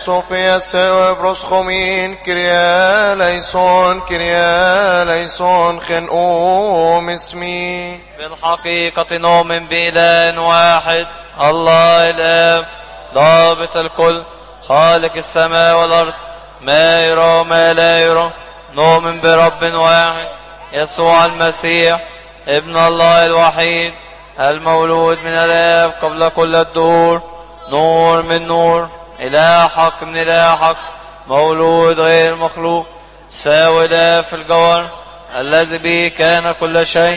Sofia Sebros Chomin Kyrie Leison Kyrie Leison خن اسمي. بالحقيقة نؤمن بإله واحد الله الآب ضابط الكل خالق السماء والأرض ما يرى وما لا يرى. نؤمن برب واحد يسوع المسيح ابن الله الوحيد المولود من الآب قبل كل الدهور نور من نور إله حق من إله حق مولود غير مخلوق ساوي له في الجوهر الذي به كان كل شيء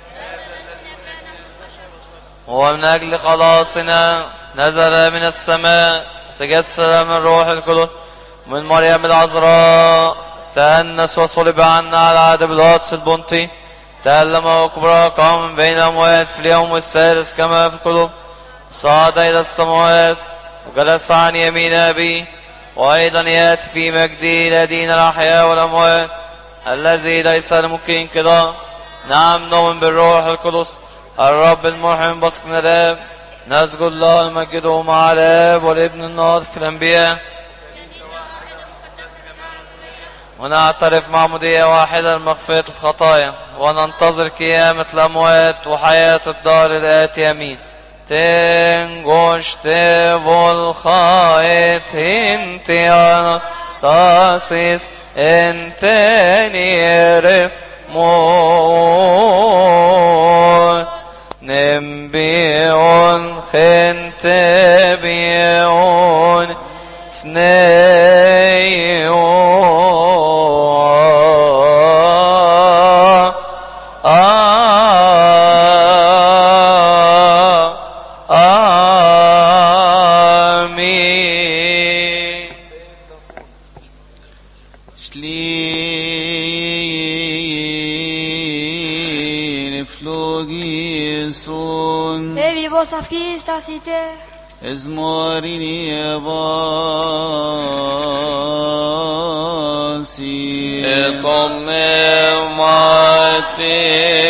هو من أجل خلاصنا نزل من السماء تجسد من روح القدس من مريم العذراء تأنس وصلب عنا على عهد بيلاطس البنطي تألم وكبر قام من بين الأموات في اليوم الثالث كما في الكتب صعد إلى السماوات وجلس عن يمين أبيه وأيضا يأتي في مجده إلى دين الأحياء والأموات الذي ليس لممكن انقضاء. نعم نؤمن بالروح القدس الرب المرحم بثق من الآب نسجد الله نمجده مع الآب والابن الناطق في الأنبياء ونعترف معمودية واحدة لمغفرة الخطايا وننتظر قيامة الأموات وحياة الدار الآتية آمين. تنگشته والخائط انتي انستاسيس انتني رمون نمبيون خنتبيون سنيون Esmorini abasi Etome mati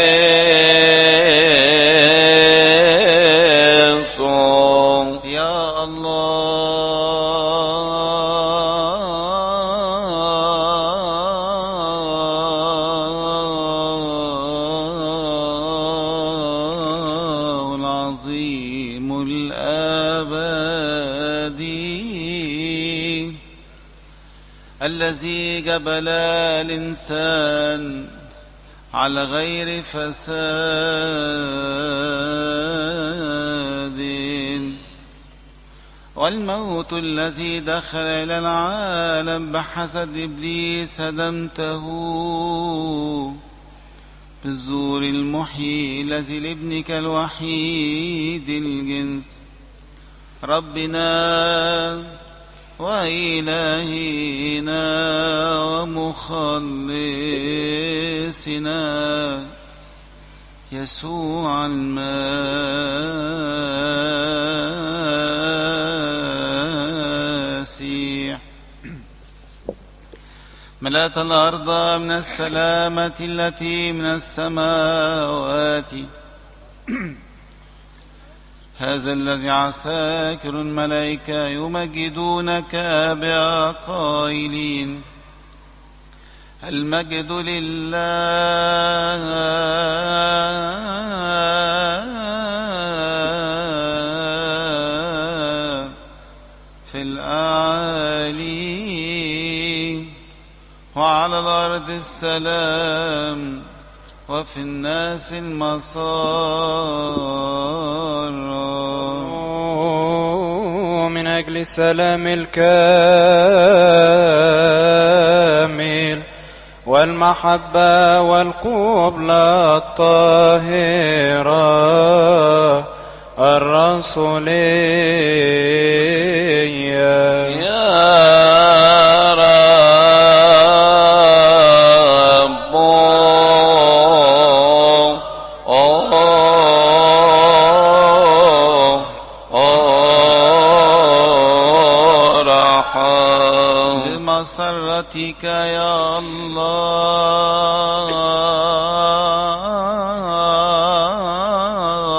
son Ya Allah العظيم الأبدي الذي جبل الإنسان على غير فساد والموت الذي دخل إلى العالم بحسد إبليس هدمته بالزور المحيي الذي لابنك الوحيد الجنس ربنا وإلهنا ومخلصنا يسوع المسيح ملأت الأرض من السلامة التي من السماوات هذا الذي عساكر الملائكة يمجدونك بقائلين المجد لله في الأعالي وعلى الأرض السلام وفي الناس المسار من أجل السلام الكامل والمحبة والقبلة الطاهرة الرسولية يا مسرتك يا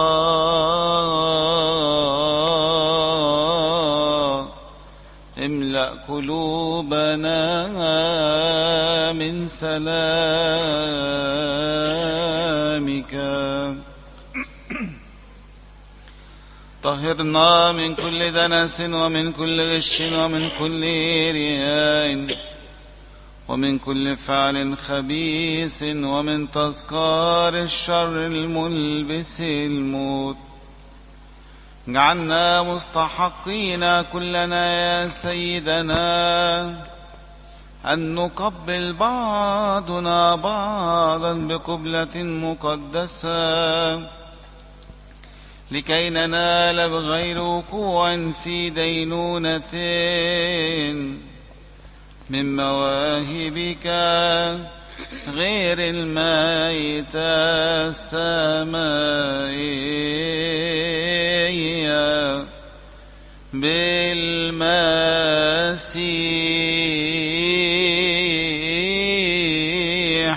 الله املأ املأ قلوبنا من سلامك. طهرنا من كل دنس ومن كل غش ومن كل رياء ومن كل فعل خبيث ومن تذكار الشر الملبس الموت. اجعلنا مستحقين كلنا يا سيدنا أن نقبل بعضنا بعضا بقبلة مقدسة لكي ننال بغير وقوع في دينونة من مواهبك غير الميتة السمائية بالمسيح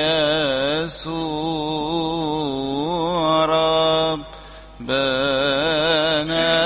يسوع ربنا.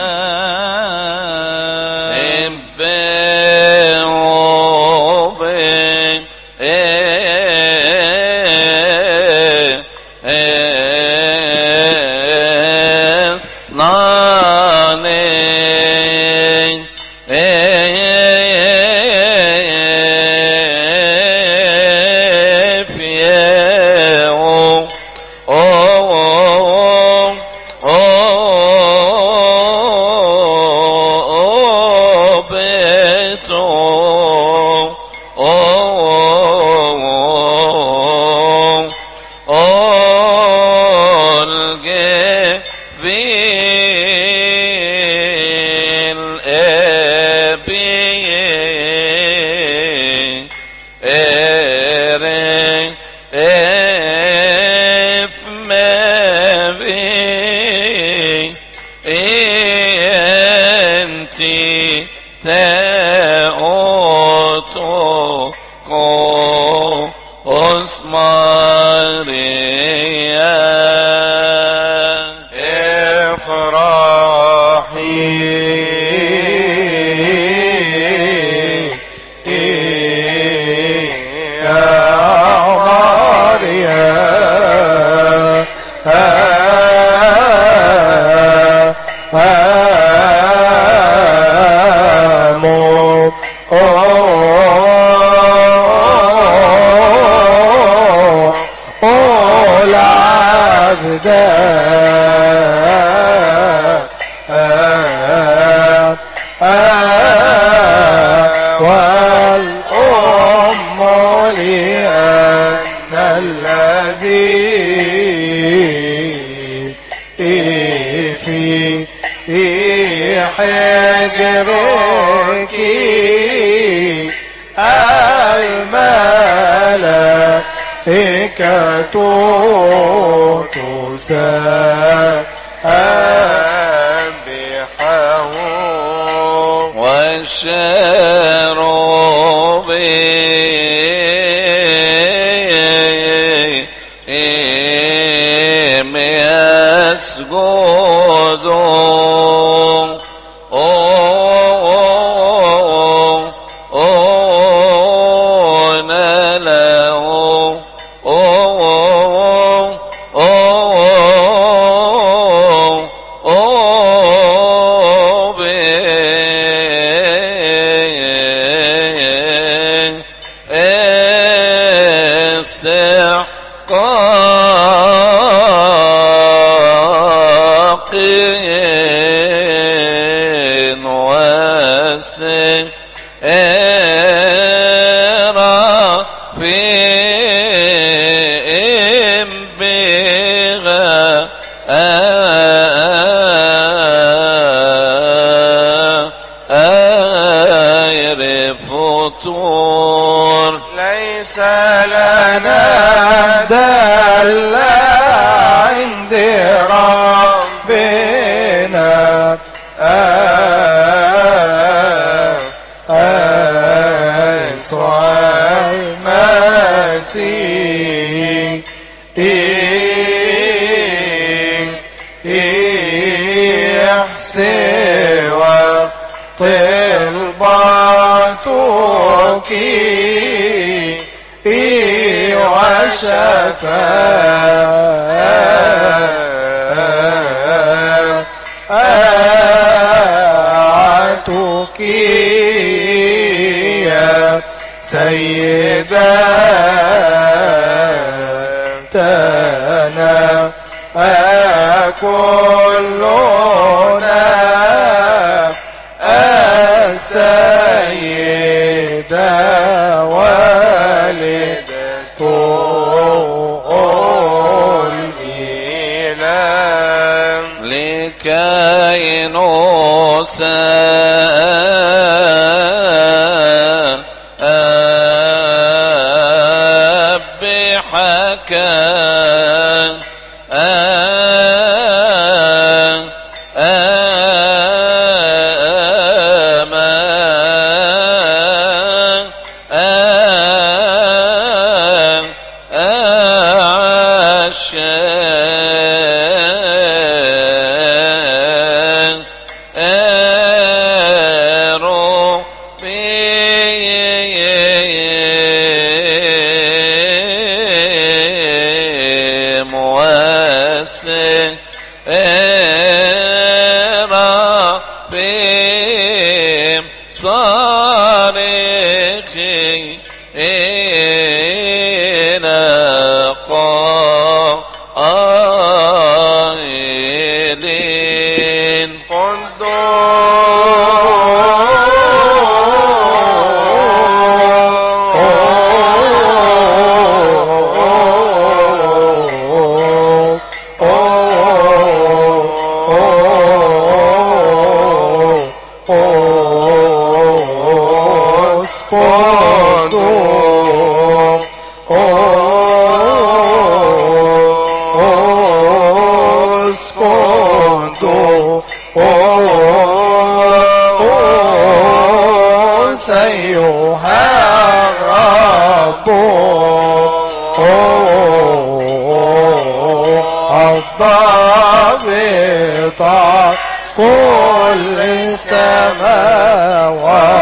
ليس لنا دل عند ربنا يسوع المسيح سوى طلبا وشفاعتك يا سيدتنا كلنا السيدة والدة الإله لكي نسبحك كل السماء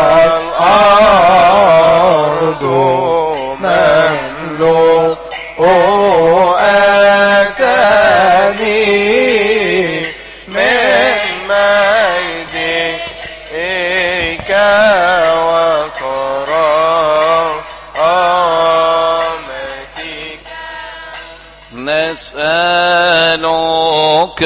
والأرض مملوءتان من مجدك وكرامتك نسألك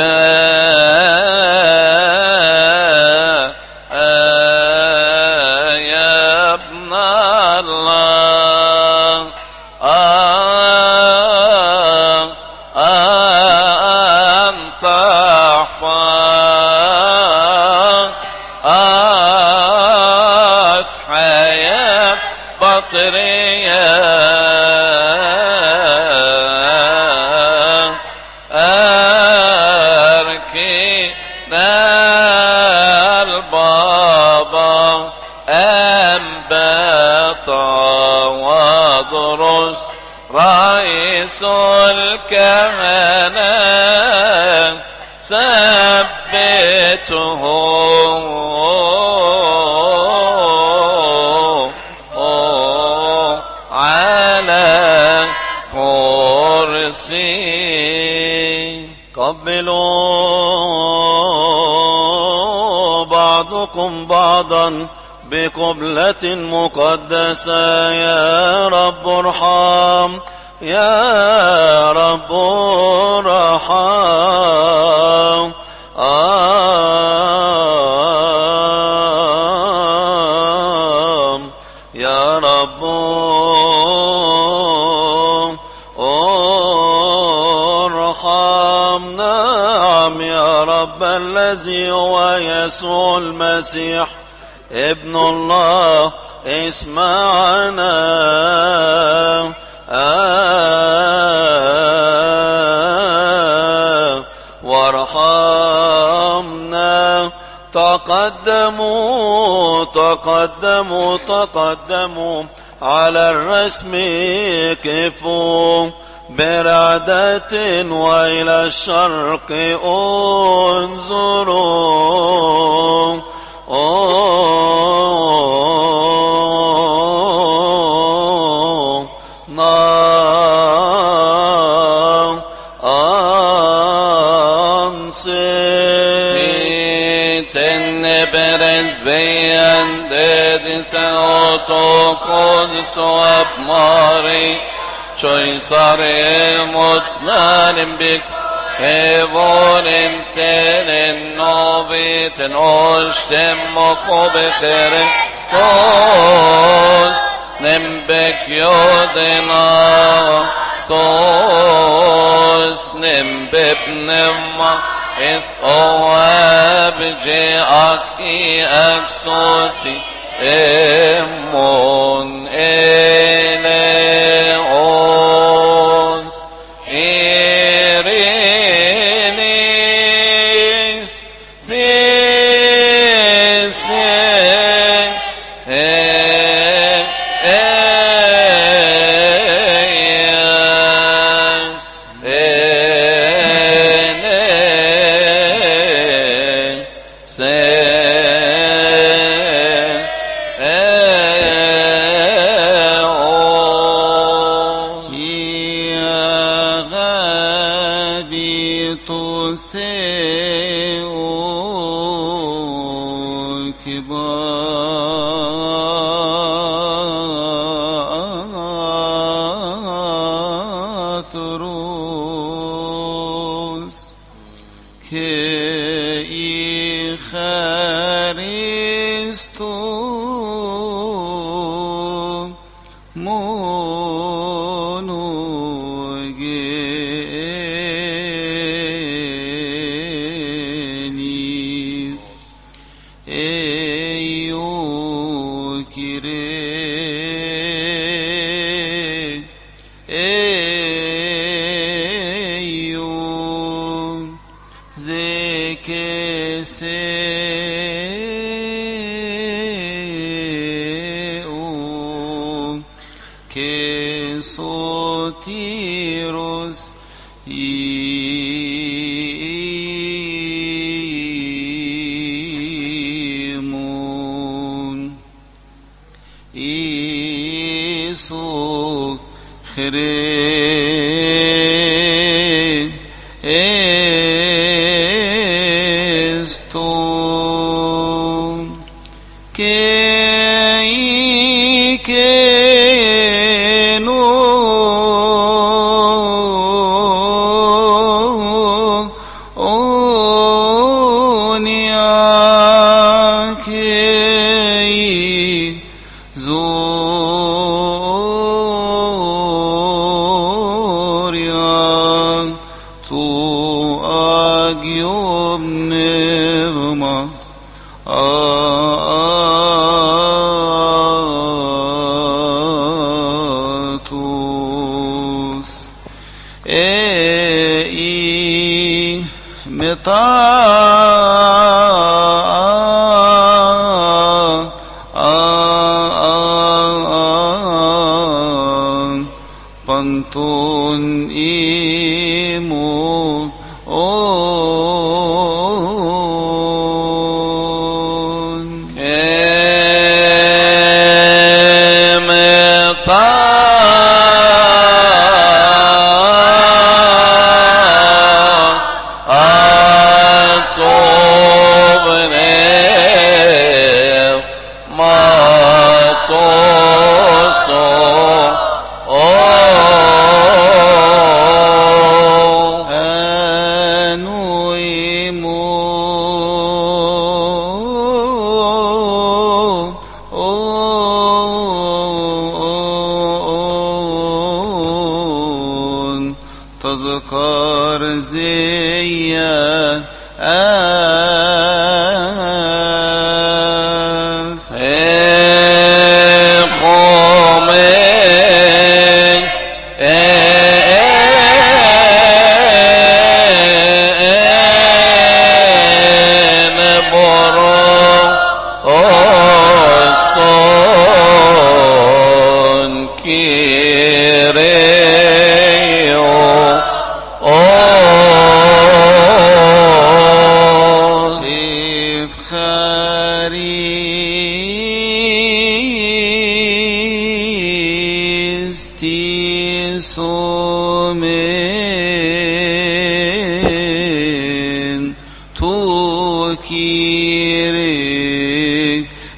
رئيس الكهنة ثبته على كرسي. قبلوا بعضكم بعضا بقبلة مقدسة. يا رب ارحم، يا رب ارحم. يا رب ارحم. نعم يا رب الذي هو يسوع المسيح ابن الله اسمعنا. وارحمنا. تقدموا تقدموا تقدموا على الرسم كفوا برعدة وإلى الشرق انظروا. Eres veende Theoto Cos Ab Mari Choisare Motnanim Bik Evonim Tenen Noviten Ostem Mokobetere Stos Nembek Yodena Stos Nembeb Nemma If Jaki Aksoti Emon Eleos Irinis Kire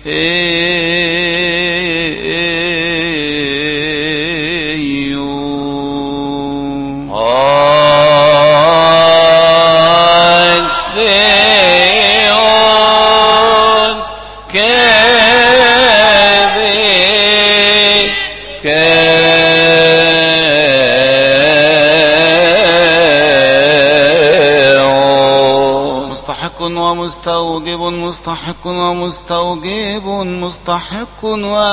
ومستوجب مستحق ومستوجب مستحق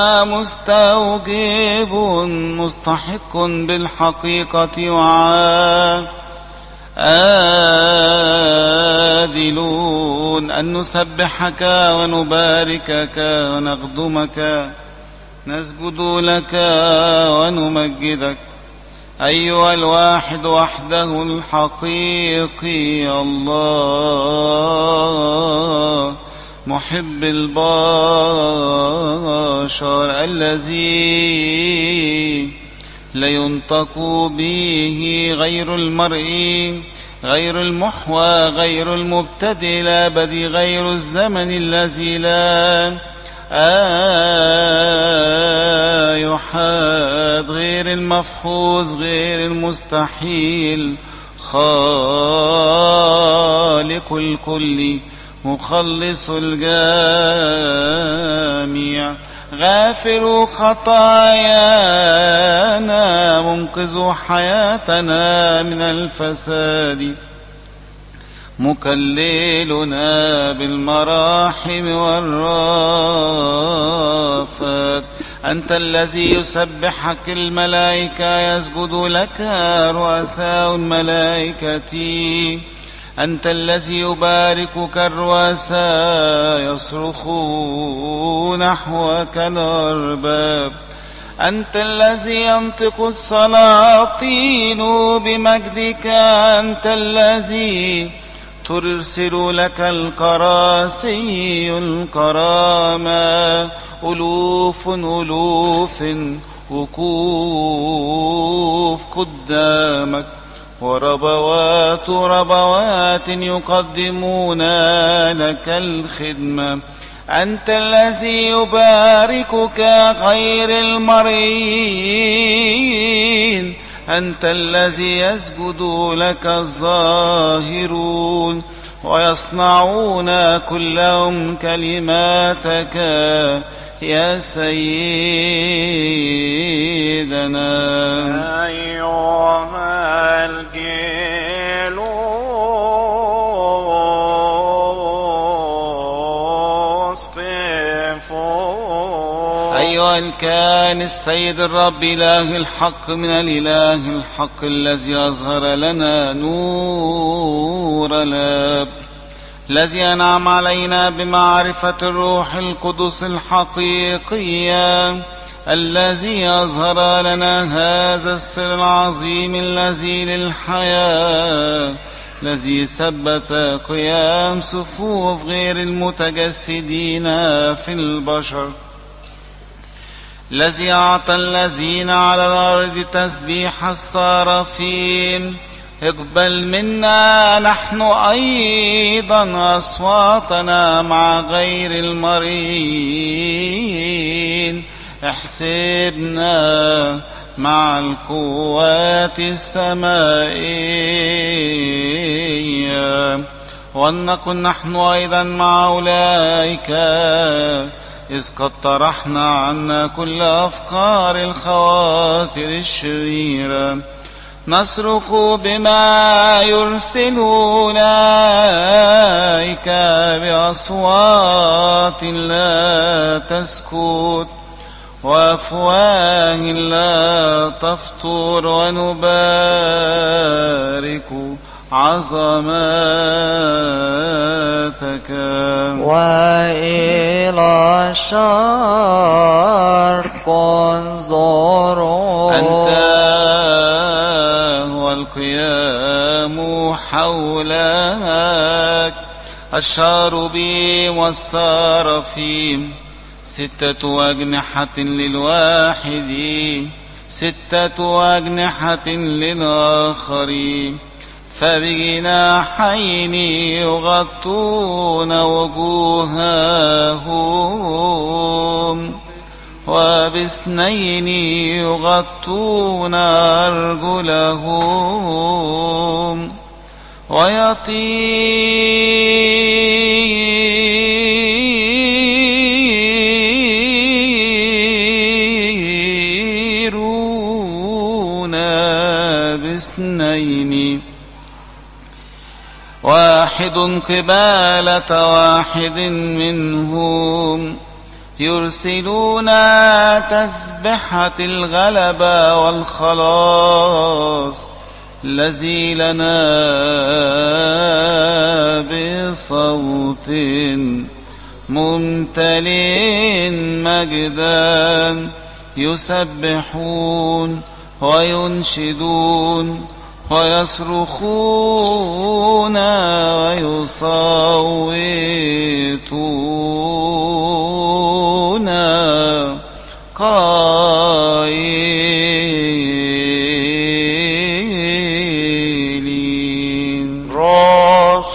ومستوجب مستحق بالحقيقة وعادلون أن نسبحك ونباركك ونخدمك نسجد لك ونمجدك أيها الواحد وحده الحقيقي الله محب البشر الذي لا ينطق به غير المرئي غير المحوى غير المبتدئ الأبدي غير الزمن الذي لا يحاد غير المفحوظ غير المستحيل خالق الكل مخلص الجميع غافر خطايانا منقذ حياتنا من الفساد مكللنا بالمراحم والرافات أنت الذي يسبحك الملائكة يسجد لك رؤساء الملائكة أنت الذي يباركك الرؤساء يصرخوا نحوك الأرباب أنت الذي ينطق السلاطين بمجدك أنت الذي ترسل لك الكراسي الكرامة ألوف ألوف وقوف قدامك وربوات ربوات يقدمون لك الخدمة أنت الذي يباركك غير المرئيين أنت الذي يسجد لك الظاهرون ويصنعون كلهم كلماتك يا سيدنا أيها الجلوس قفوا أيها الكائن السيد الرب إله الحق من الإله الحق الذي أظهر لنا نور الآب الذي أنعم علينا بمعرفة الروح القدس الحقيقية الذي أظهر لنا هذا السر العظيم الذي للحياة الذي ثبت قيام صفوف غير المتجسدين في البشر الذي أعطى الذين على الأرض تسبيح الصارفين اقبل منا نحن أيضا أصواتنا مع غير المرئيين احسبنا مع القوات السمائية ولنكن نحن أيضا مع أولئك إذ قد طرحنا عنا كل أفكار الخواطر الشريرة نصرخ بما يرسل أولئك بأصوات لا تسكت وأفواه لا تفطر ونبارك عظماتك وإلى الشرق انظروا أنت هو القيام حولك الشاربيم والسرافيم 6 أجنحة للواحد 6 أجنحة للآخر فبجناحين يغطون وجوههم وباثنين يغطون أرجلهم ويطيرون باثنين واحد قبالة واحد منهم يرسلون تسبحة الغلبة والخلاص الذي لنا بصوت ممتلئ مجدا يسبحون وينشدون ويصرخون ويصوتون قائلين روز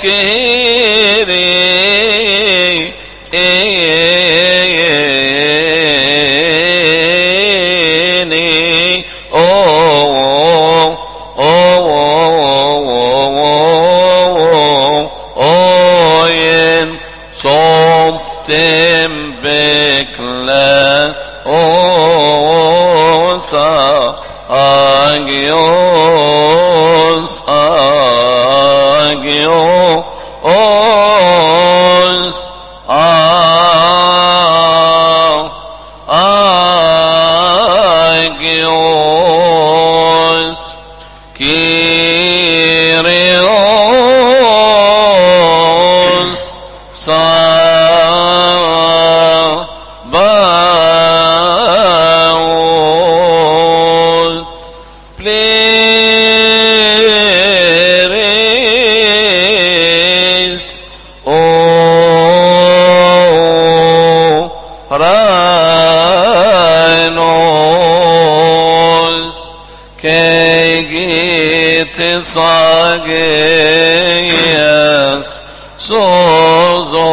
Sagias sozo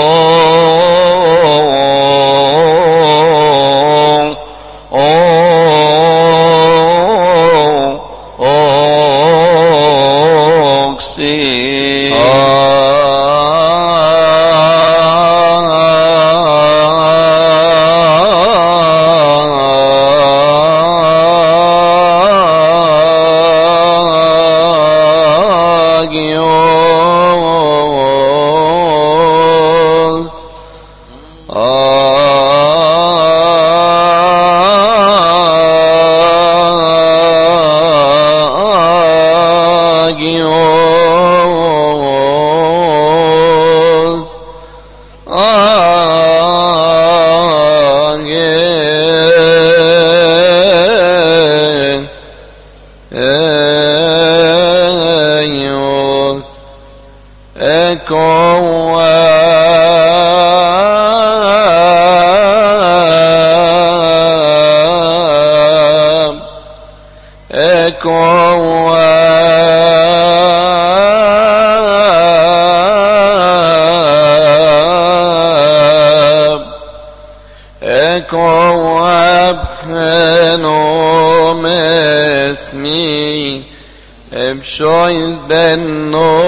Shois benno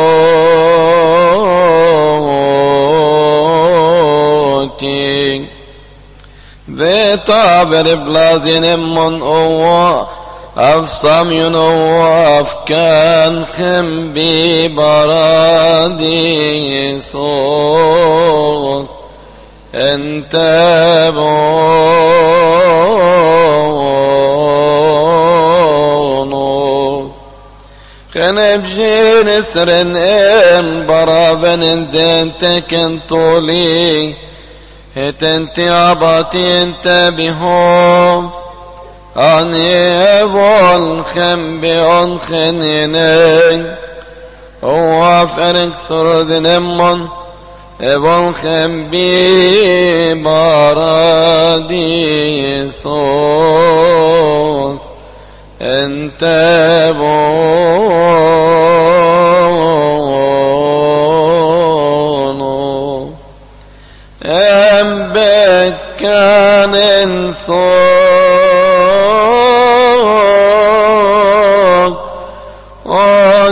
Vetaber blazin mon owa Afsam yunowa Afkan kembi baradisos Entebono Kenebjin sren em Baraben denten toli Etenti abati entabihom Aniyebol khembi on kheninen Oaf erik surdinemon Ebol khembi baradisos Entebono Embekkan insog On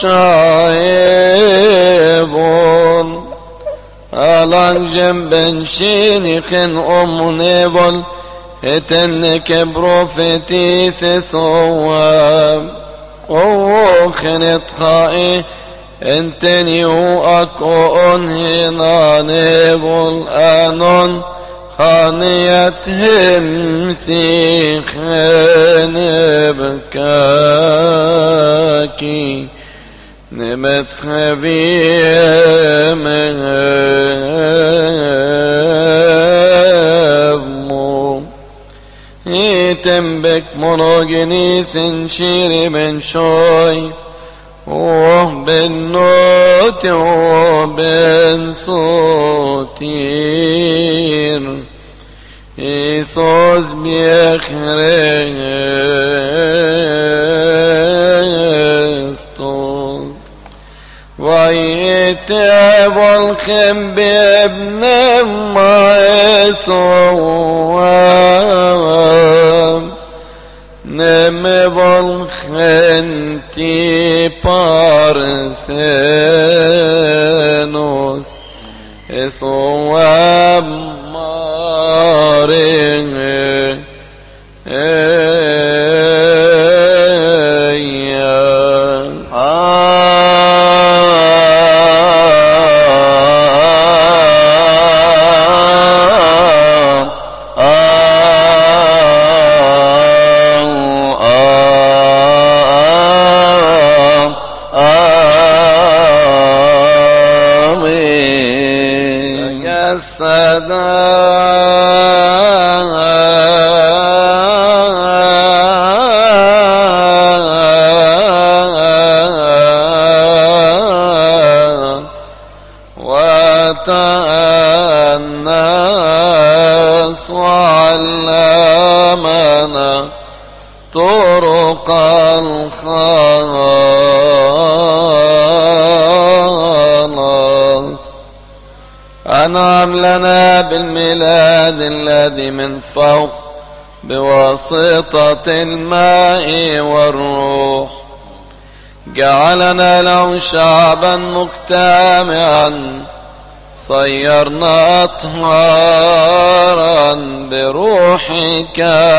şaibon Alan cemben şinikin omnebol Etenneke profeti sesovab Oğukhnet khai Enteni uakon hinanebol anon Haniyet himsikhenebkaki Nemet habiyememu Itembek monogenisin şiri ben şoyz Oh ben noti oh ben sotir İsos biekrestos Vay التاب والخم بابن المعثوام نم بالخنتي بارثنوس اسوام مارين وتأنس وعلمنا طرق الخلاص أنعم لنا بالميلاد الذي من فوق بواسطة الماء والروح جعلنا له شعبا مجتمعا صيرنا أطهارا بروحك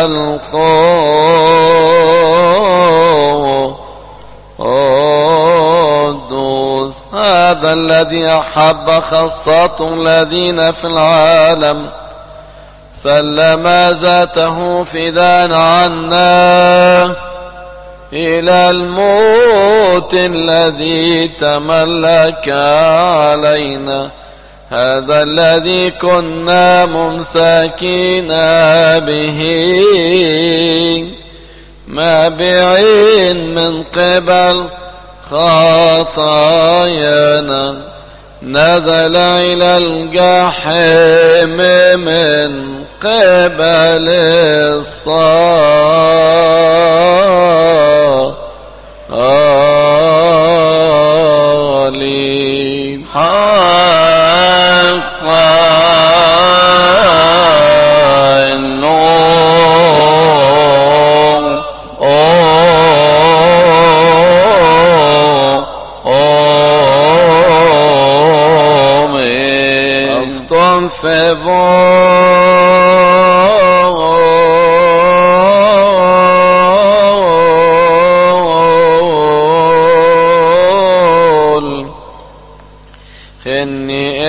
القدوس هذا الذي أحب خاصة الذين في العالم سلم ذاته فداء عنا إلى الموت الذي تملك علينا هذا الذي كنا ممسكين به مابعين من قبل خطايانا نزل إلى الجحيم من قبل الصالحين فبول خني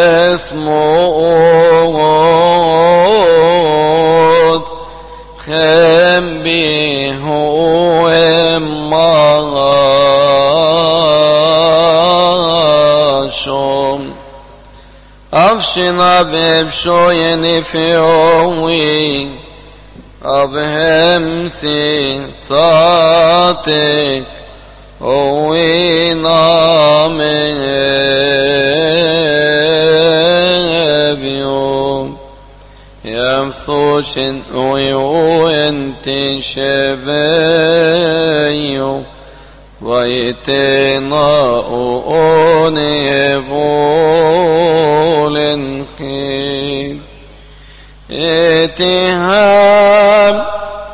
اسمه خم به وماشم أفشنا ببشوين في عوي أبهمسي صاتك وينامي بيوم يمسوشن ويوينتي شبيو ويتنا أونيبول قيل اتهام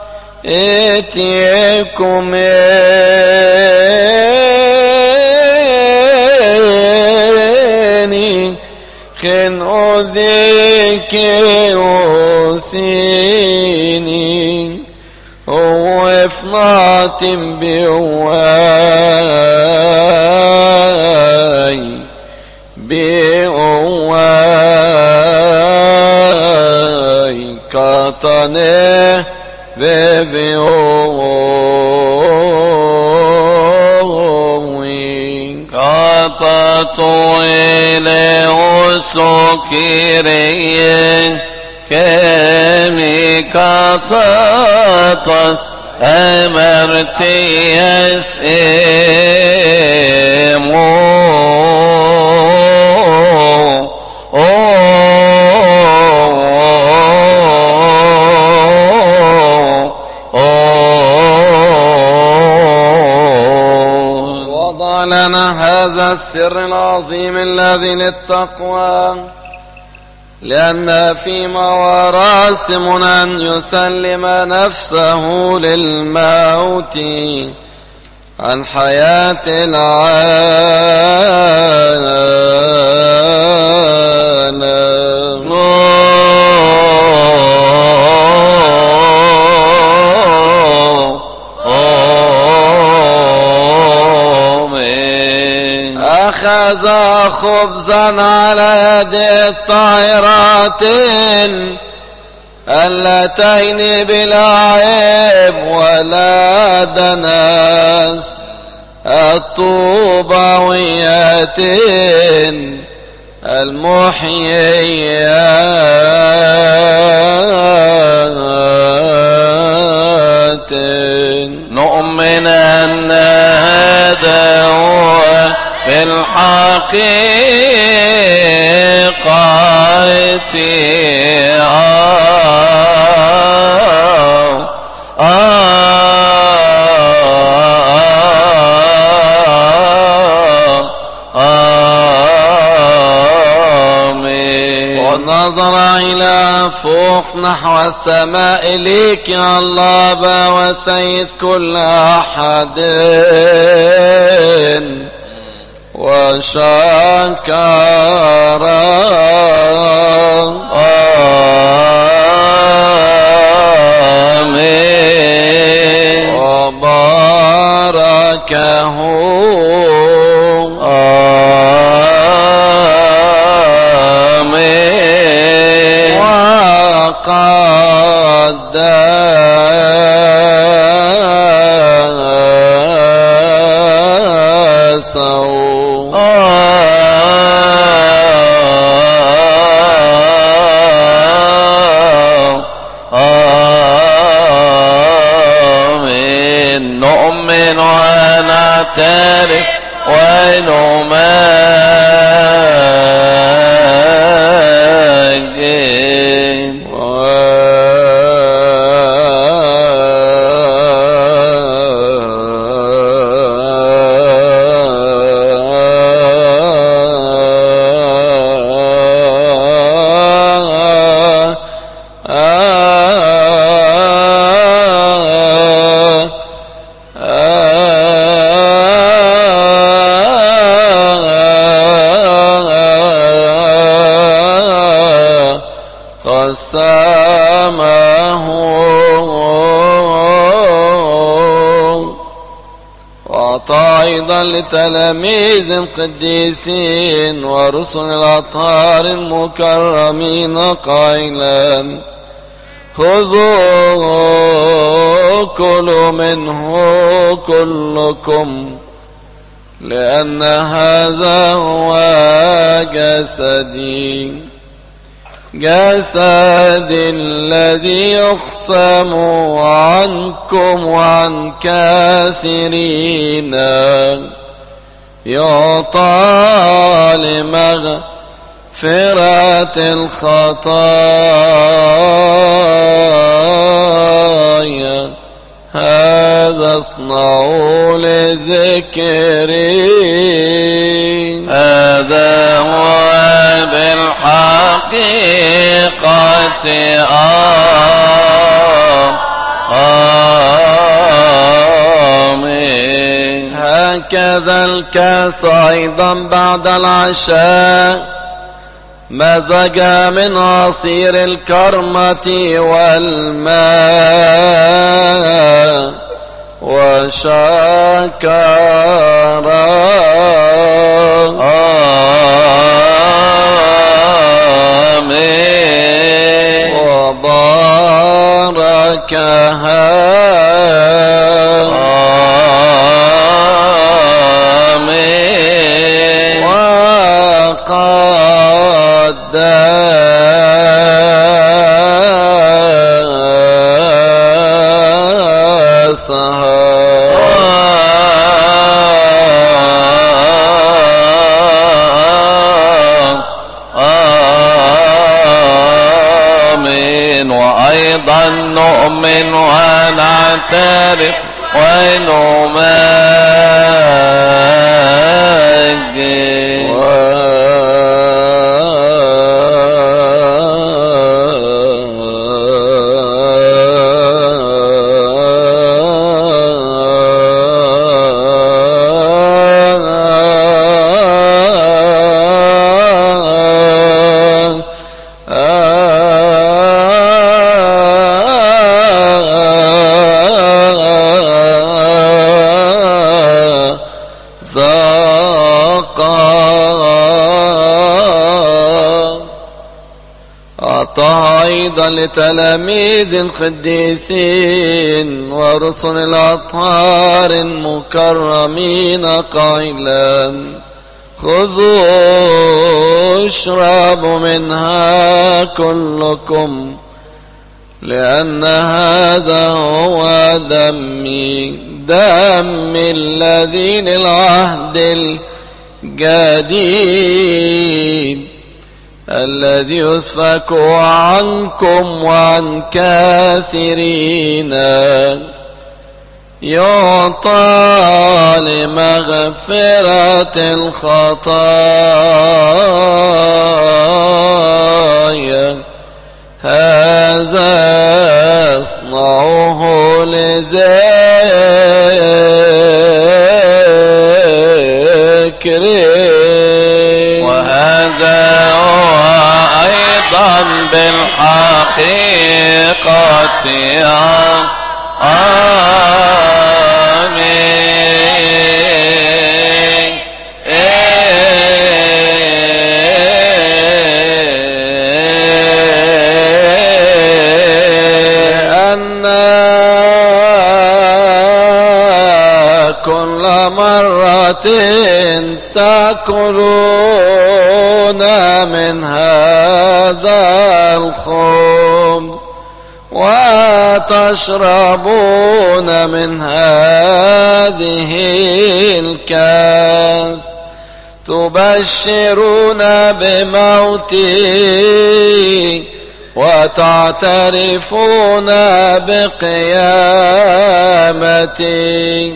اتيكم اني خن اذيك وسيني وفنات بواي بواي كاتنه ببيوي كاتتو إلي وسكيري كمي كاتتس أمرتي يسئمو وضع لنا هذا السر العظيم الذي للتقوى، لأن فيما وراسم أن يسلم نفسه للموت عن حياة العالم. أخذ خبزا على يد الطاهرات اللتين بلا عيب ولا دنس الطوبويات المحييات. نؤمن أن هذا هو في الحقيقة ونظر إلى فوق نحو السماء إليك يا الله أبا وسيد كل أحد وشكر آمين وباركه آمين وقدسه نؤمن ونعترف ونمجد قسمه وأعطى أيضا لتلاميذ القديسين ورسل الأطهار المكرمين قائلا خذوا كلوا منه كلكم لأن هذا هو جسدي الذي يقسم عنكم وعن كثيرين يعطى لمغفرة الخطايا. هذا اصنعوا لذكري. هذا هو بالحقيقة آمين. هكذا الكاس أيضا بعد العشاء مزج من عصير الكرمة والماء وشكر آمين وباركها آمين وقدسها آمين. وأيضا نؤمن ونعترف ونمجد الله أيضا لتلاميذ القديسين ورسل الأطهار المكرمين قائلا خذوا اشربوا منها كلكم لأن هذا هو دم الذي للعهد الجديد الذي يسفك عنكم وعن كثيرين يعطى لمغفرة الخطايا هذا اصنعوه لذكري وهذا هو أيضا بالحقيقة آمين أن كل مرة تأكلون من هذا الخبز وتشربون من هذه الكاس تبشرون بموتي وتعترفون بقيامتي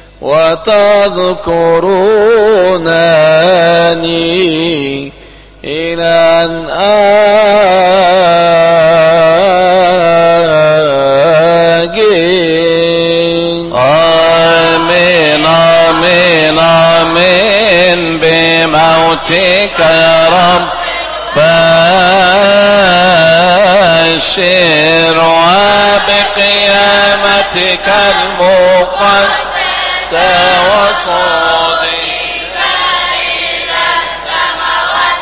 وتذكرونني إلى أن آجي. آمين آمين آمين بموتك يا رب بشر وبقيامتك المقدسة وصعودك إلى السماوات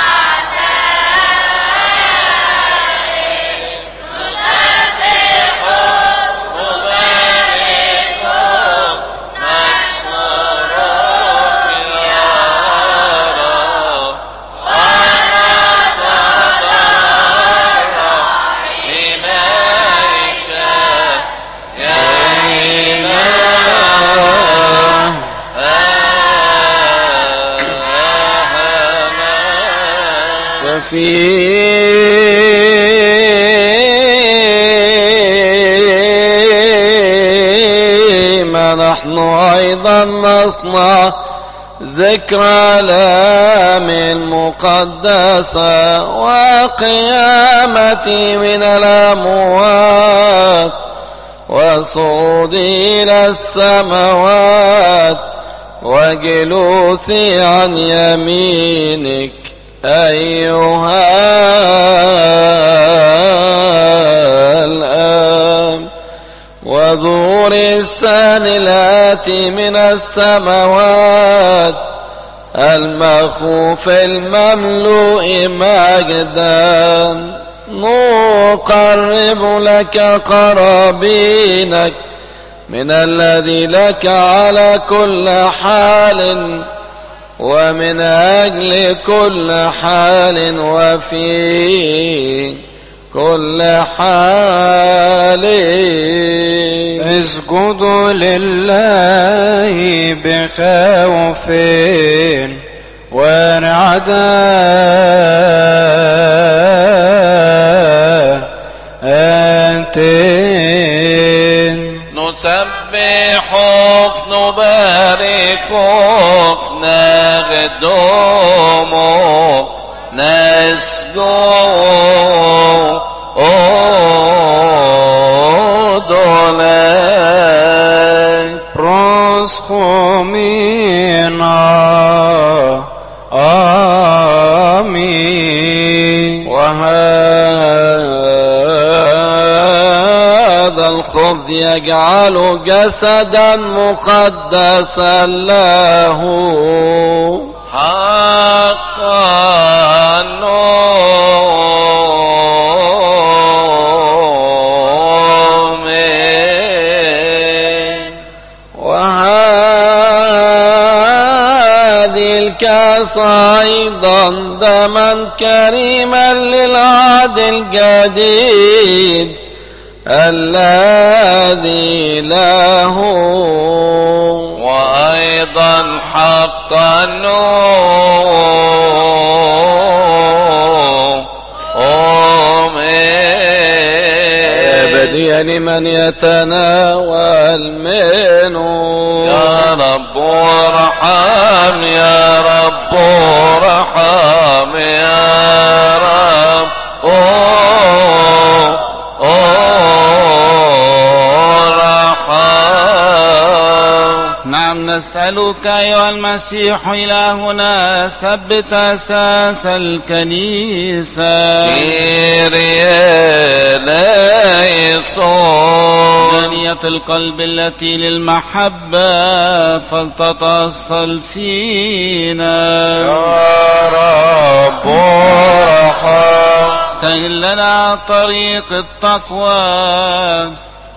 فيما نحن أيضا نصنع ذكرى الآم المقدسة وقيامتي من الأموات وصعودي إلى السماوات وجلوسي عن يمينك أيها الآب وظهور الثاني الآتي من السماوات المخوف المملوء مجدا نقرب لك قرابينك من الذي لك على كل حال ومن أجل كل حال وفي كل حال اسجدوا لله بخوف ورعداء نسبحك نباركك نخدمك نسجد لك proskhomina آمين. وهذا الخبز يجعل جسدا مقدسا له حقا الكاس أيضا دما كريما للعهد الجديد الذي له وأيضا حقا أبديا لمن يتناول منه. يا رب ارحم يا رب ارحم يا رب نعم نسألك أيها المسيح إلهنا ثبت أساس الكنيسة غنية القلب التي للمحبة فلتتصل فينا يا رب ارحم. سهل لنا طريق التقوى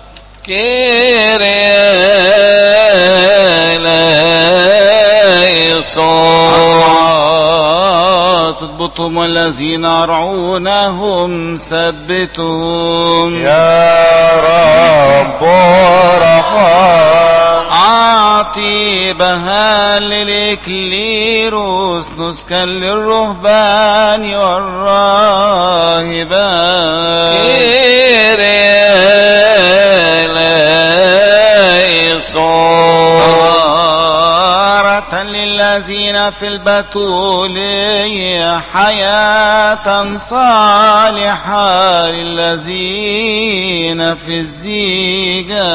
تضبطهم والذين يرعونهم ثبتهم يا رب ارحم. أعطي بها للإكليروس نسكا للرهبان والراهبان طهارة للذين في البتولية حياة صالحة للذين في الزيجة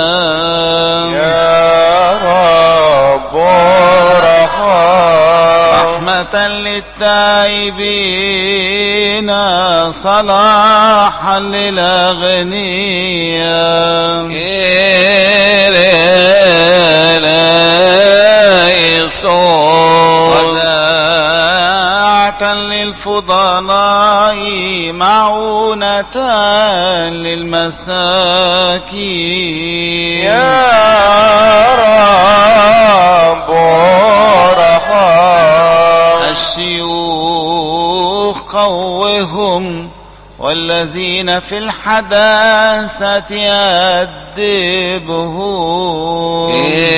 يا رب ارحم. رحمة للتائبين صلاحا للأغنياء وداعة للفضلاء معونة للمساكين يا رب ارحم. الشيوخ قوهم والذين في الحداثة يأدبهم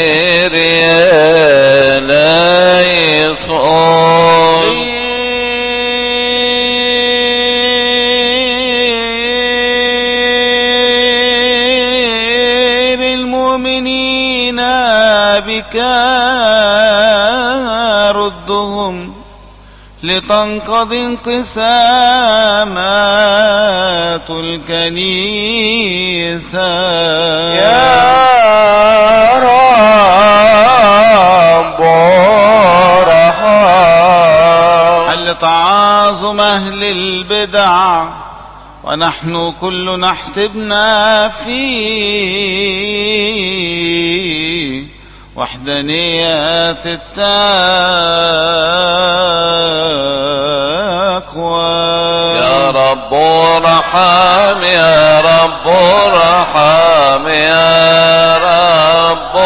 المؤمنين بك ردهم لتنقضي انقسامات الكنيسة يا رب ارحم. حل تعاظم أهل البدع ونحن كلنا حسبنا في وحدانية التقوى يا رب ارحم يا رب ارحم يا رب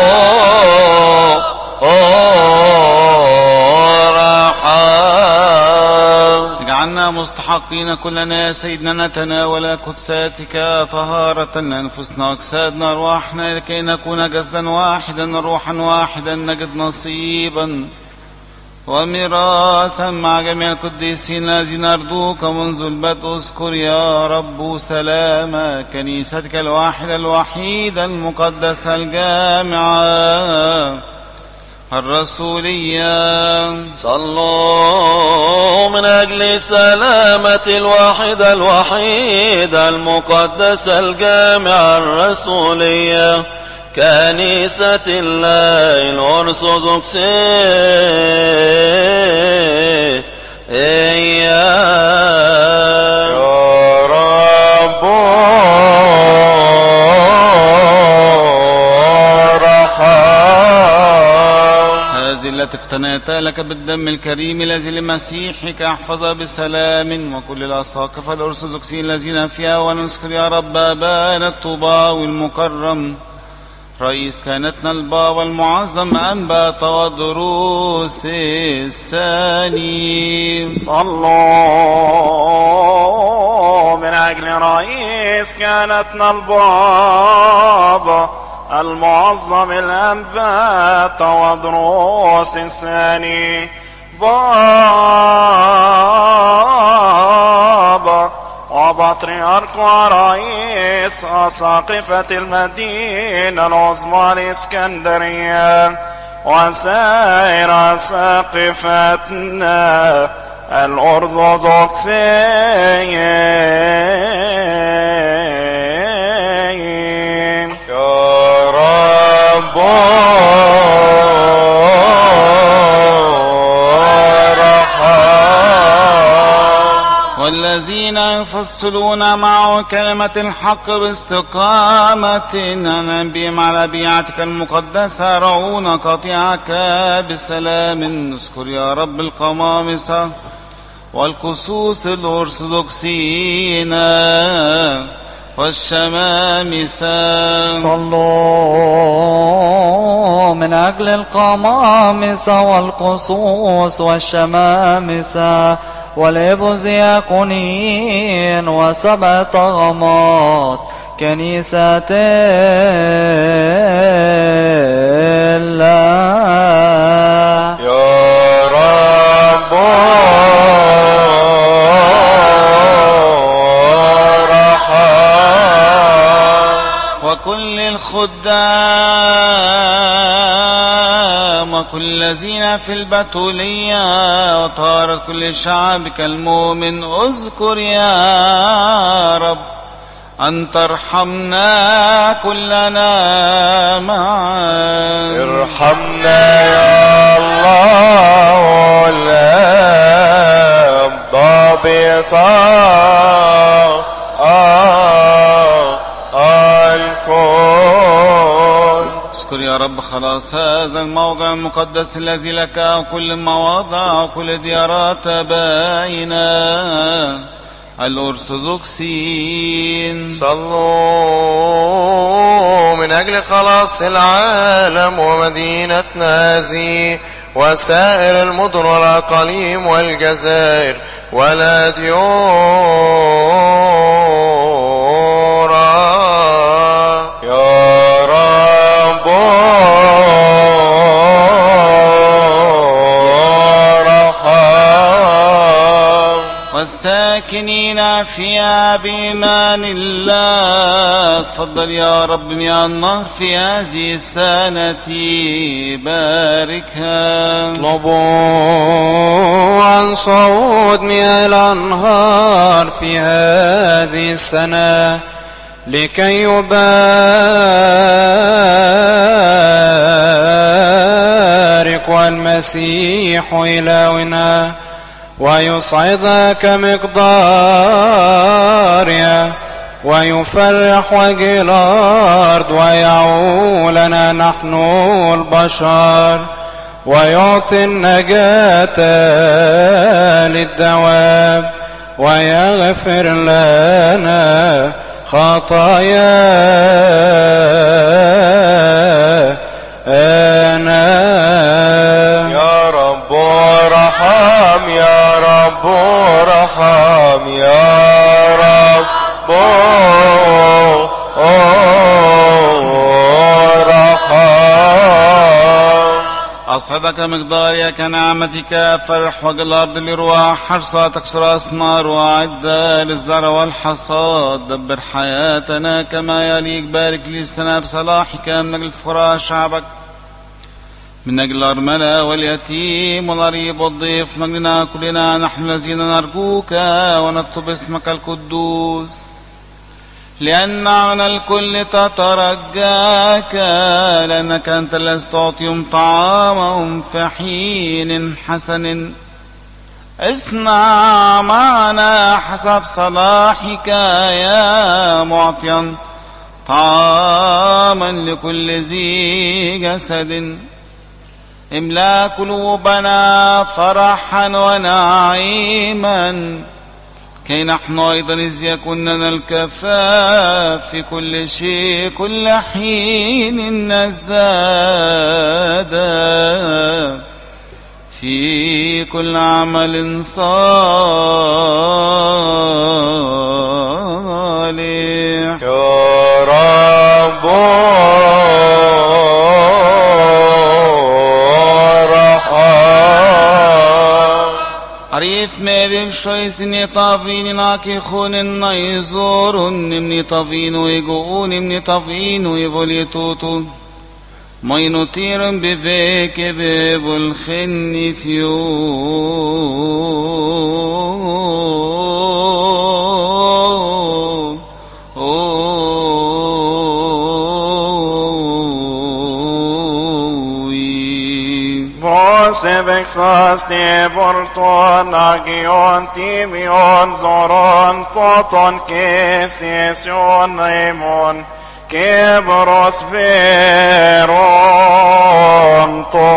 ارحم. اجعلنا مستحقين كلنا يا سيدنا نتناول قدساتك طهارة لأنفسنا وأجسادنا أرواحنا لكي نكون جسدا واحدا روحا واحدا نجد نصيبا وميراثا مع جميع القديسين الذين أرجوك منذ البدء. اذكر يا رب سلام كنيستك الواحدة الوحيدة المقدسة الجامعة الرسولية. صلوا من أجل سلامة الواحدة الوحيدة المقدسة الجامعة الرسولية كنيسة الله الأرثوذكسية يا رب هذه التي اقتنيتها لك بالدم الكريم الذي لمسيحك احفظها بسلام وكل الأساقفة الأرثوذكسيين الذين فيها. ونذكر يا رب أبانا الطوباوي المكرم رئيس كهنتنا البابا المعظم أنبا تودروس الثاني. صلوا من أجل رئيس كهنتنا البابا المعظم الأنبا تودروس الثاني بابا وبطريرك ورئيس أساقفة المدينة العظمى الإسكندرية وسائر أساقفتنا الأرثوذكسيين. يا رب والذين يفصلون معه كلمة الحق باستقامة نبيهم على بيعتك المقدسة رعون قطيعك بسلام. نذكر يا رب القمامسة والكسوس الأرثوذكسيين والشمامسة. صلوا من أجل القمامسة والقصوص والشمامسة والإبوزياكونين وسبع طغمات كنيسة الله. يا رب وكل الخدام وكل الذين في البتولية وطهارة كل شعبك المؤمن اذكر يا رب أن ترحمنا كلنا معا. ارحمنا يا الله الضابطة الكون. اذكر يا رب خلاص هذا الموضع المقدس الذي لك وكل مواضع وكل ديارات باينة الأرثوذكسيين. صلوا من أجل خلاص العالم ومدينة نازي وسائر المدن والأقاليم والجزائر ولا ديورا. يا رب رحم والساكنين فيها بإيمان الله. تفضل يا رب مياه النهر في هذه السنة باركها. اطلبوا عن صعود مياه الأنهار في هذه السنة لكي يبارك المسيح إلهنا ويصعد كمقدارها ويفرح وجه الأرض ويعولنا نحن البشر ويعطي النجاة للدواب ويغفر لنا خطايانا. يا رب ارحم يا رب ارحم يا رب ارحم. أصعدك مقدارك كنعمتك فرح وجه الأرض لرواح حرصها تكسر أثمار وأعد للزرع والحصاد. دبر حياتنا كما يليق بارك لي السنة بصلاحك من أجل الفقراء شعبك من أجل الأرملة واليتيم والغريب والضيف من أجلنا كلنا نحن الذين نرجوك ونطلب اسمك القدوس لأن عن الكل تترجاك لأنك أنت الذي تعطيهم طعامهم في حين حسن. اصنع معنا حسب صلاحك يا معطيا طعاما لكل ذي جسد. املأ قلوبنا فرحا ونعيما كي نحن أيضا إذ يكون لنا الكفاف في كل شيء كل حين نزداد في كل عمل صالح. يا رب عريف ما بمشويس نطافين ناكي خون نيزور نمني طافين ويقون نمني طافين ويفوليتوتو ما ينطير بفيك بفولخن Sevexas de porton agion timion zoron toton kesesion emon kebros veron to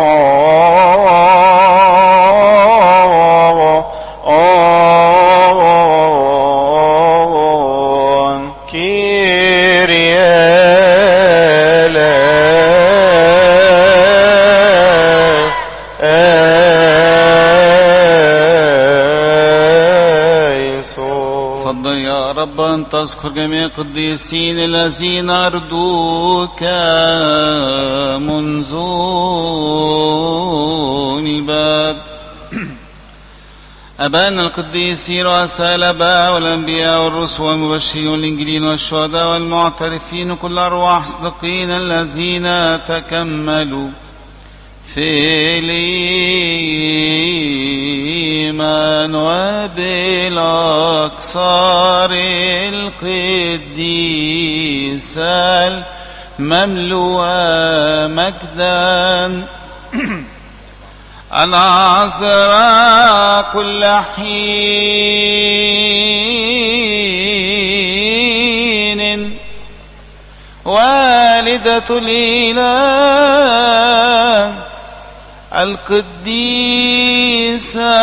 أن تذكر جميع القديسين الذين أرجوك منذ الباب أبانا القديسين رؤساء الآباء والأنبياء والرسل والمبشرين والإنجيلين والشهداء والمعترفين وكل أرواح صدقين الذين تكملوا في الإيمان وبالأقصار القديسة المملوءة مجدا العذراء كل حين والدة الإله القديسة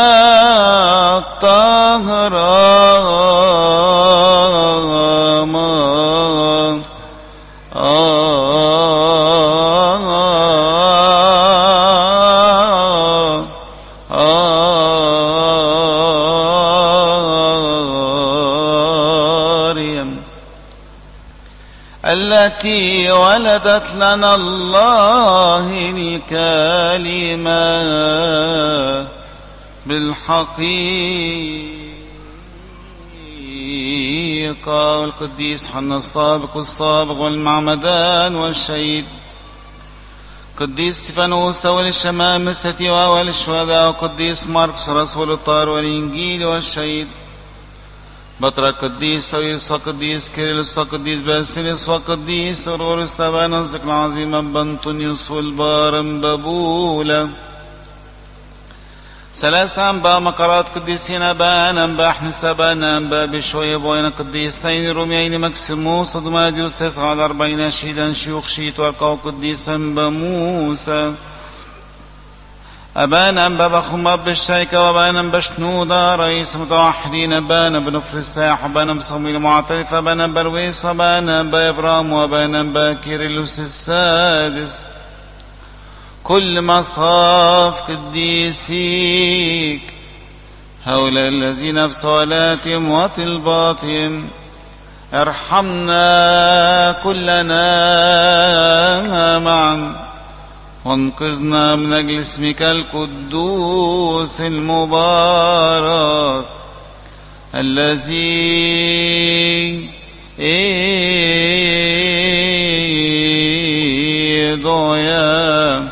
الطاهرة التي ولدت لنا الله الكلمة بالحقيقة والقديس حنا السابق والمعمدان والشهيد قديس استفانوس والشمامسة والشهداء وقديس ماركوس رسول الطار والإنجيل والشهيد بطرك قديس سويرس وقديس كيرلس وقديس باسيلس وقديس أورورس تبانا الذكر العظيم بنطونيوس والبارم بابولا ثلاثة أنباء مقرات قديسين أبان أنباء حنسبان أنباء بشويب وين قديسين روميين مكسيموس ودماديوس 49 شهيدا شيوخ شيت والقوا قديسا بموسى أبانا أنبا خماب بالشيكة وأبانا بشنودة رئيس متوحدين أبانا بنفر الساح وأبانا بصمويل معترف أبانا برويس وأبانا بإبرام وأبانا بكيرلس السادس كل مصاف قديسيك هؤلاء الذين بصلاتهم وطلباتهم ارحمنا كلنا معا وانقذنا من أجل اسمك القدوس المبارك الذي دعا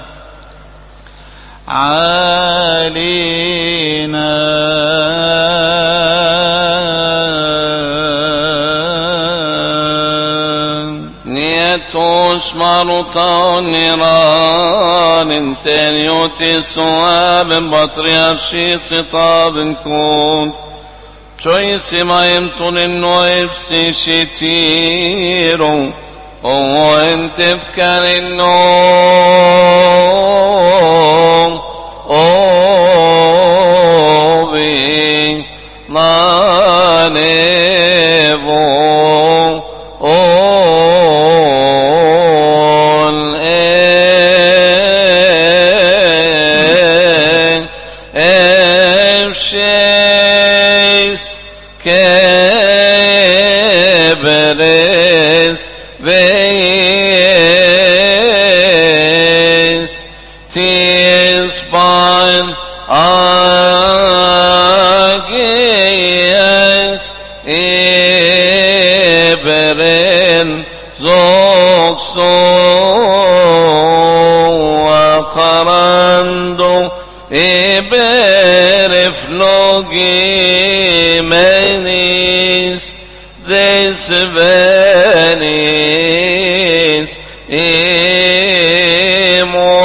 علينا نيتوش ماروتا نيران انتريوتي سواب بطريرشي سطاب كون شويسي ما يمتون انو ابسي شتيرو هو انت فكر النوم بي ما tis fine agies iberen zokso akarando iberiflogi menis desvenis imo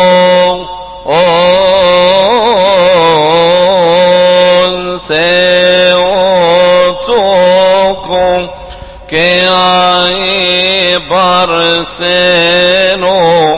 theotokon que hay parceno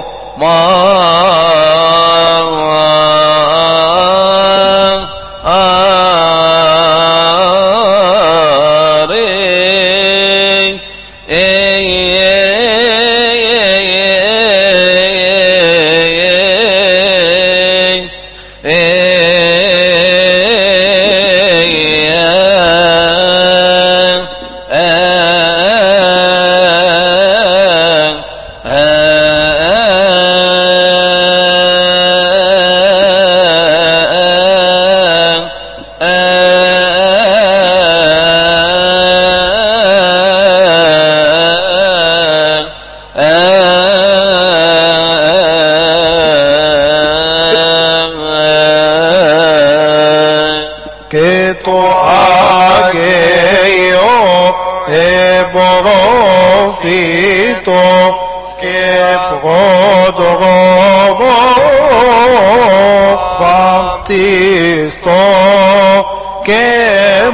che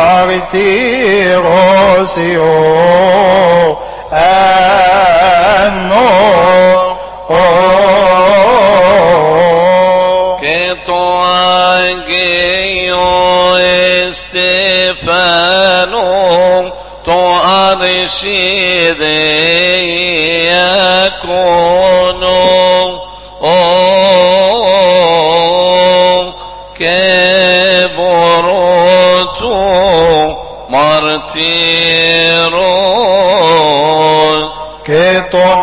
martirosio anno che tu agio Stefano tu arshide yakono martiros que ton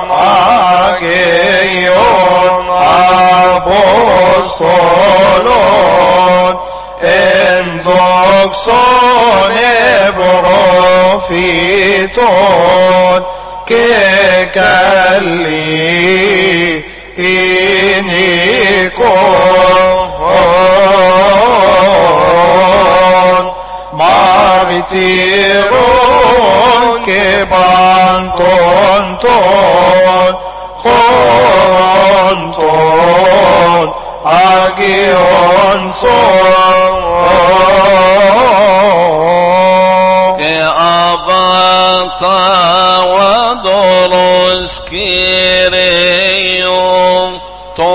ageion apostolon en doxon profiton que calli inicon martiron que banton ton agion son que abata wadoros kireyon to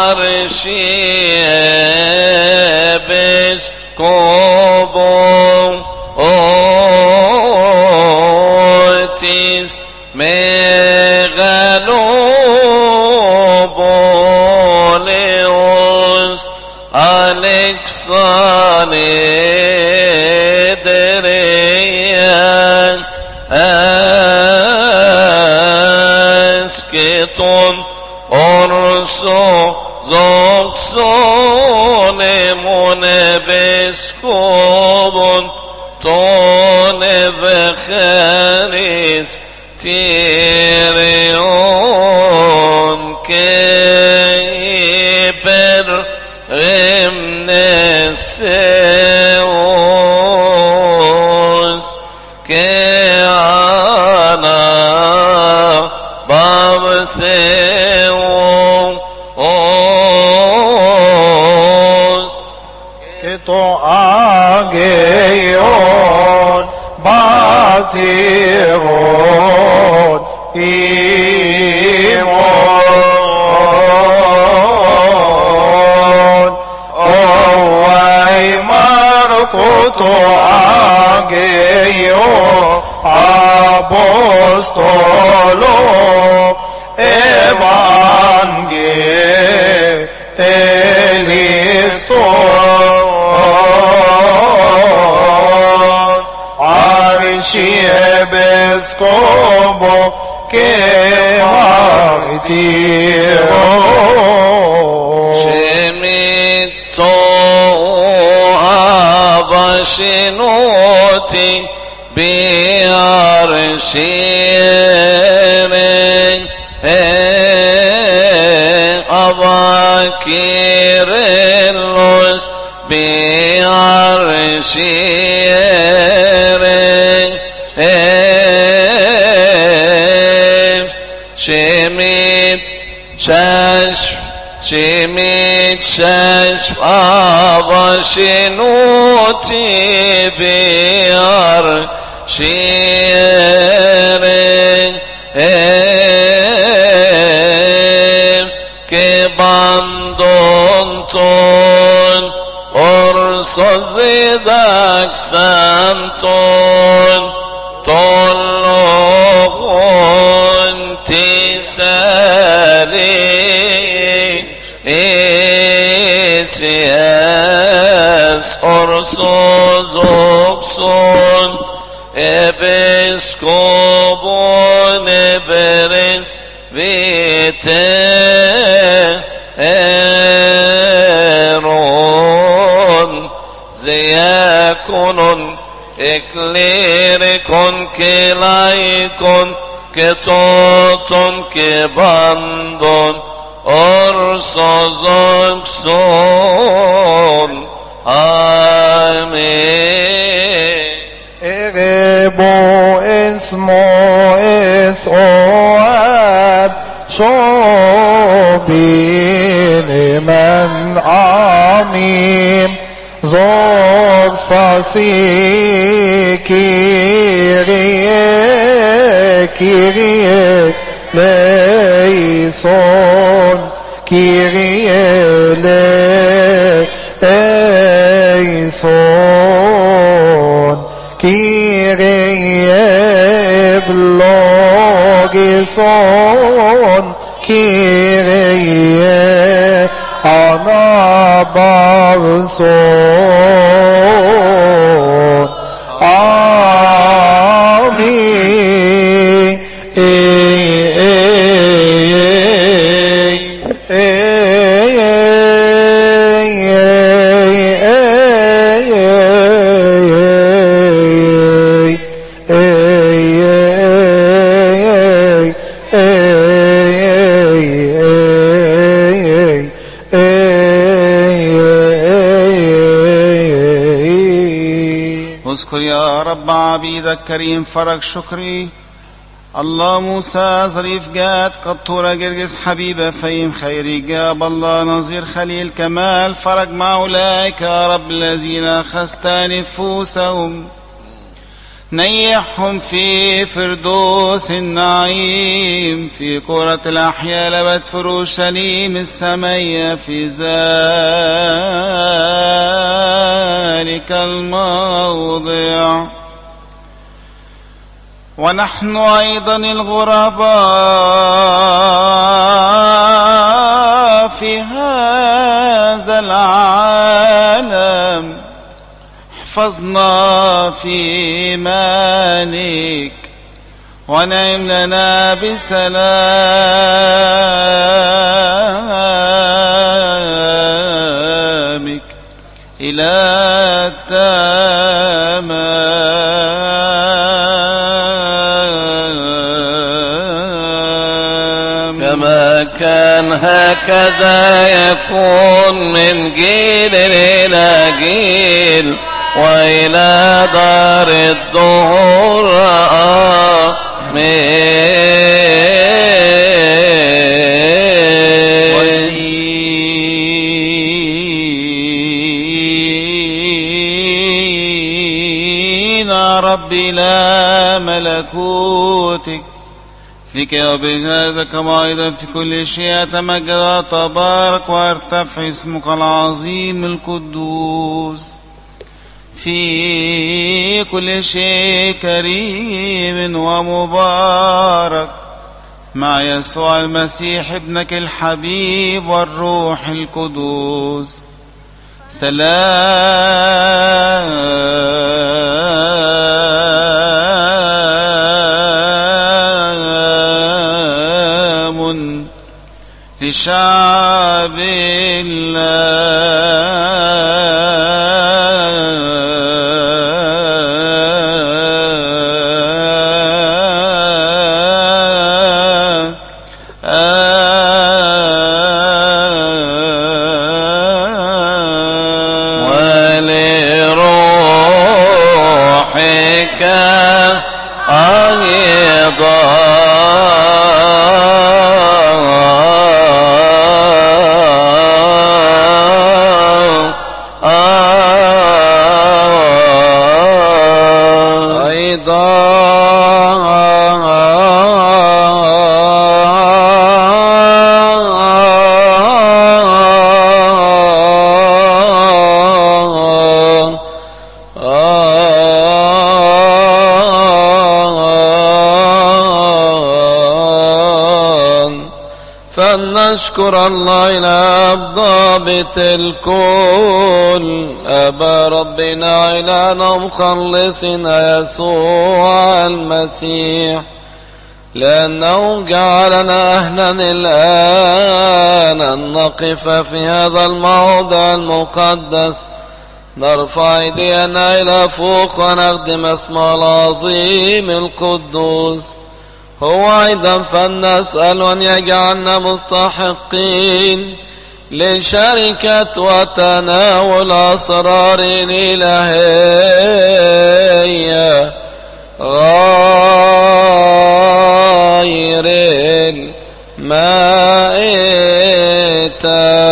arshiebes kobon otis megaloboleos Alexandrian asketon orso zoxon emonebeskobon ton evcheris Tyrion keper remneseos ke ana babtheos que to ageion batiron imon owai markoto ageion apostolo evangeliston archiepiscopo que martiros شنوتي بأرشيرين أبا كيرلس بأرشيرين شميت ششف أبا شنوتي بأرشيرين كباندونتون أرسوز ذاك سانتون طلقون تسالي إسياس أرسوز أكسون إبسكوبون إبرس فيتيرون زياكون إكليركون كلايكون كتوتون كباندون أرسوزوكسون آمين إغبو اسمو إثواب شوبين من آمين زوج ساسي كيريه ليسون كيريه ليسون كيريه بلوغيسون كيريه أنا بارسون آمين اذكر يا رب عبيدك كريم فرج شكري الله موسى ظريف جاد قطورة جرجس حبيبة فيم خيري جاب الله نظير خليل كمال فرج مع أولئك يا رب الذين أخذت نفوسهم نيحهم في فردوس النعيم في قرة الأحياء لبت في أورشليم السمية في ذلك الموضع ونحن أيضا الغرباء في هذا العالم احفظنا في إيمانك ونعم لنا بسلامك إلى التمام كما كان هكذا يكون من جيل إلى جيل وإلى دار الدهور ودين رب إلى ملكوتك لكي وبهذا كما أيضا في كل شيء تمجد تبارك وارتفع اسمك العظيم القدوس في كل شيء كريم ومبارك مع يسوع المسيح ابنك الحبيب والروح القدوس سلام لشعب الله نشكر الله إلى ضابط الكل أبا ربنا إلهنا مخلصنا يسوع المسيح، لأنه جعلنا أهلا الآن أن نقف في هذا الموضع المقدس نرفع أيدينا إلى فوق ونخدم اسمه العظيم القدوس. هو أيضا فلنسأل أن يجعلنا مستحقين لشركة وتناول أسرار الإلهية غير المائتة.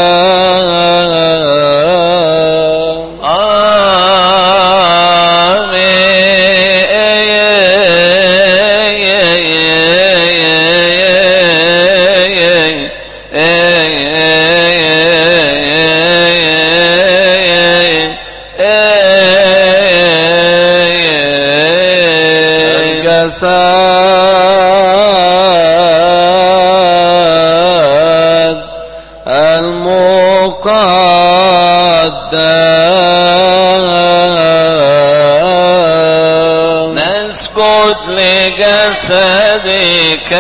لجسدك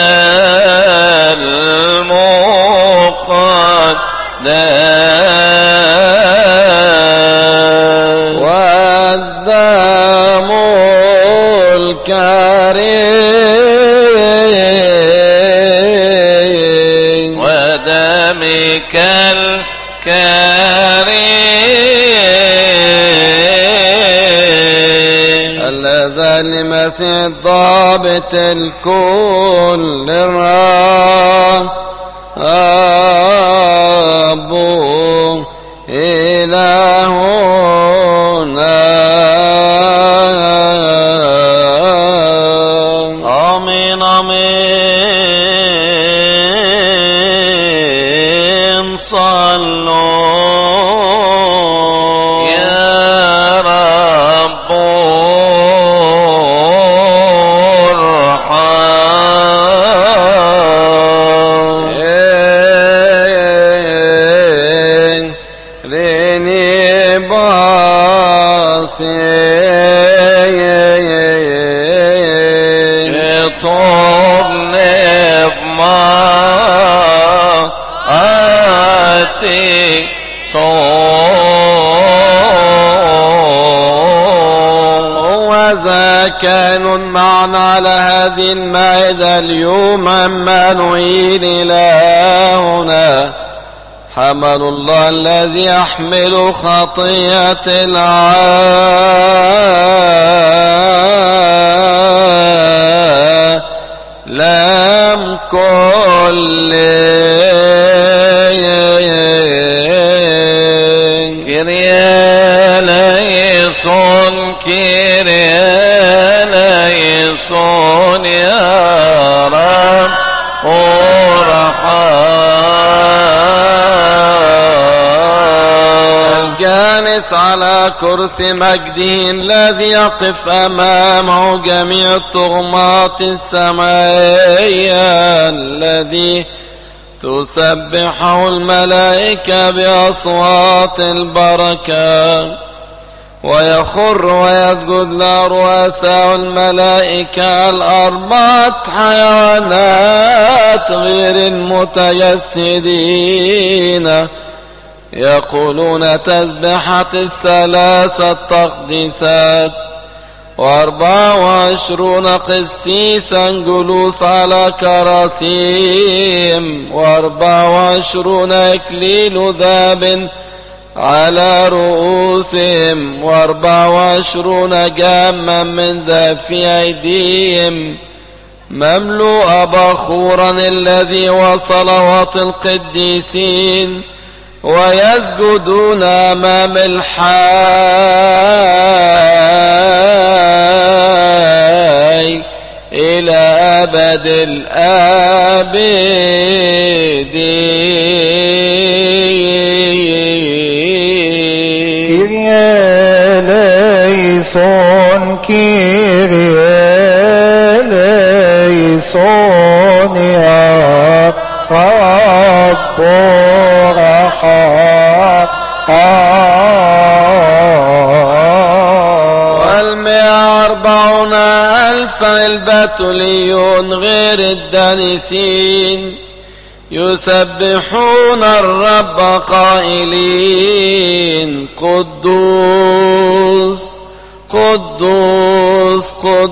المقدس والدم الكريم ودمك الكريم اللذان لمسيح الضابط الكل الرب أبو إلهنا. آمين آمين. صلوا يا رب كانوا معنا على هذه المائدة اليوم عمانوئيل إلهنا حمل الله الذي يحمل خطية العالم كل كريا ليسون كريا ليسون يا رب الجالس على كرسي مجده الذي يقف أمامه جميع الطغمات السمائية الذي تسبحه الملائكة بأصوات البركة ويخر ويسجد له رؤساء الملائكة الأربعة حيوانات غير المتجسدين يقولون تسبحة الثلاثة التقديسات 24 قسيسا جلوس على كراسيم 24 إكليل ذهب على رؤوسهم 24 جاما من ذهب في أيديهم مملوء بخورا الذي وصلوات القديسين ويسجدون أمام الحي إلى أبد الآبدين. كيريا ليسون كيريا ليسون يا رب وال140,000 البتوليون غير الدانسين يسبحون الرب قائلين قدوس قدوس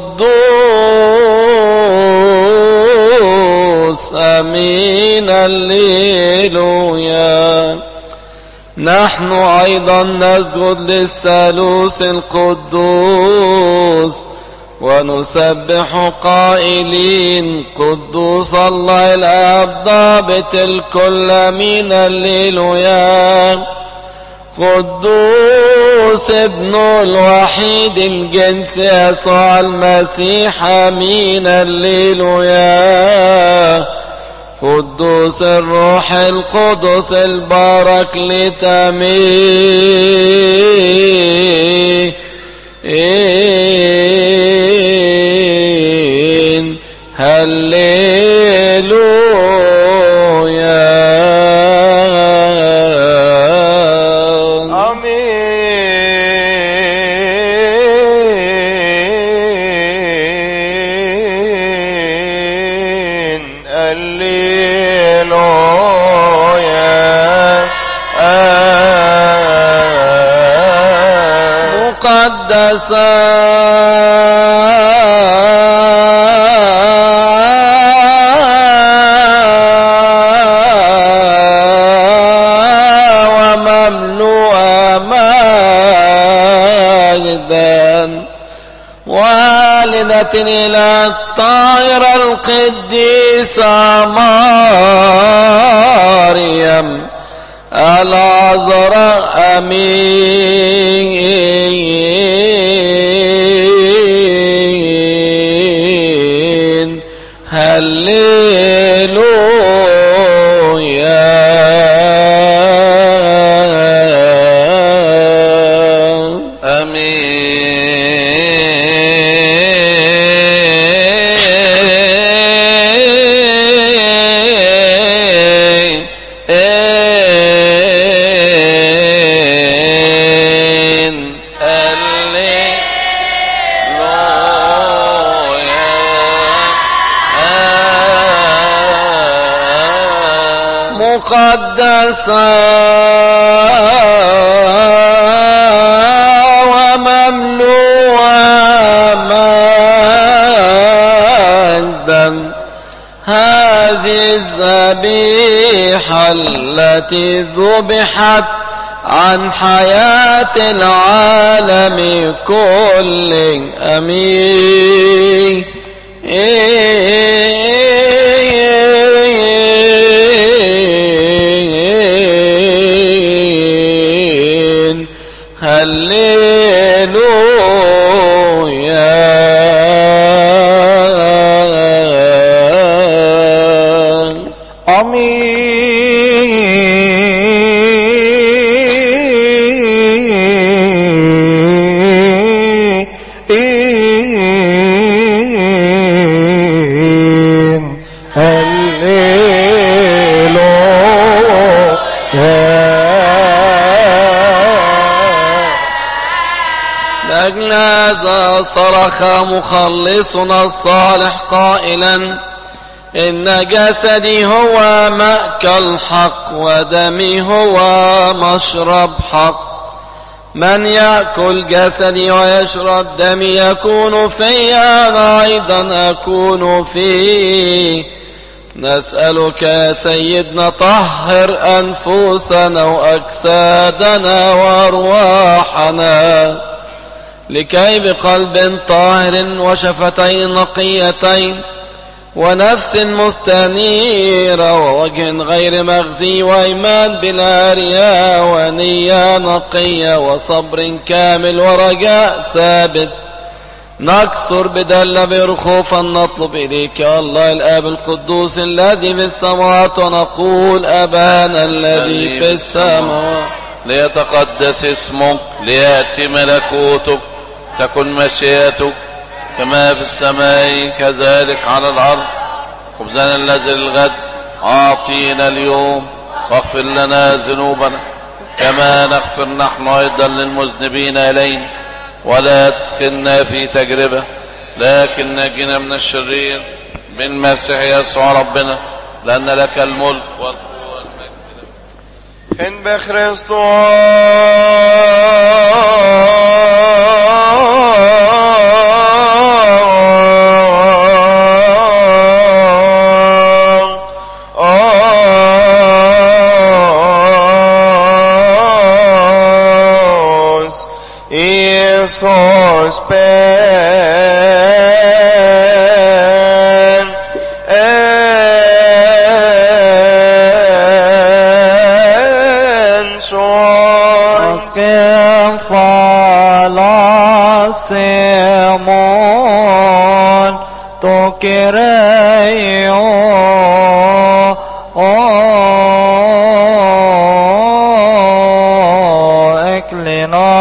قدوس امين الليلويا. نحن ايضا نسجد للثالوث القدوس ونسبح قائلين قدوس الله الاب ضابط الكل امين الليلويا. قدوس ابن الوحيد الجنس يسوع المسيح امين الليلويا. قدوس الروح القدس البارك لتمين هللويا. ومملوءة مجدا والدة إلى الطاهرة القديسة مريم العذراء امين هللويا. امين. مقدسة ومملوءة مجدا هذه الذبيحة التي ذبحت عن حياة العالم كله. امين. هللويا. لأجل هذا صرخ مخلصنا الصالح قائلا إن جسدي هو مأكل حق ودمي هو مشرب حق. من يأكل جسدي ويشرب دمي يكون في أنا أيضا أكون فيه. نسألك يا سيدنا طهر أنفسنا وأجسادنا وأرواحنا لكي بقلب طاهر وشفتين نقيتين ونفس مستنيرة ووجه غير مغزي وإيمان بلا رياء ونية نقية وصبر كامل ورجاء ثابت نكسر بدل برخوفا نطلب إليك الله الآب القدوس الذي في السماوات ونقول أبانا الذي في السماوات ليتقدس اسمك ليأتي ملكوتك تكن مشيئتك كما في السماء كذلك على الأرض. خبزنا الذي للغد أعطينا اليوم واغفر لنا ذنوبنا كما نغفر نحن أيضا للمذنبين إلينا، ولا تدخلنا في تجربة لكن نجنا من الشرير بالمسيح يسوع ربنا، لأن لك الملك والقوة والمجد. إن بخريستوس Iisus ben ensois Asken falasemon tokereio eklina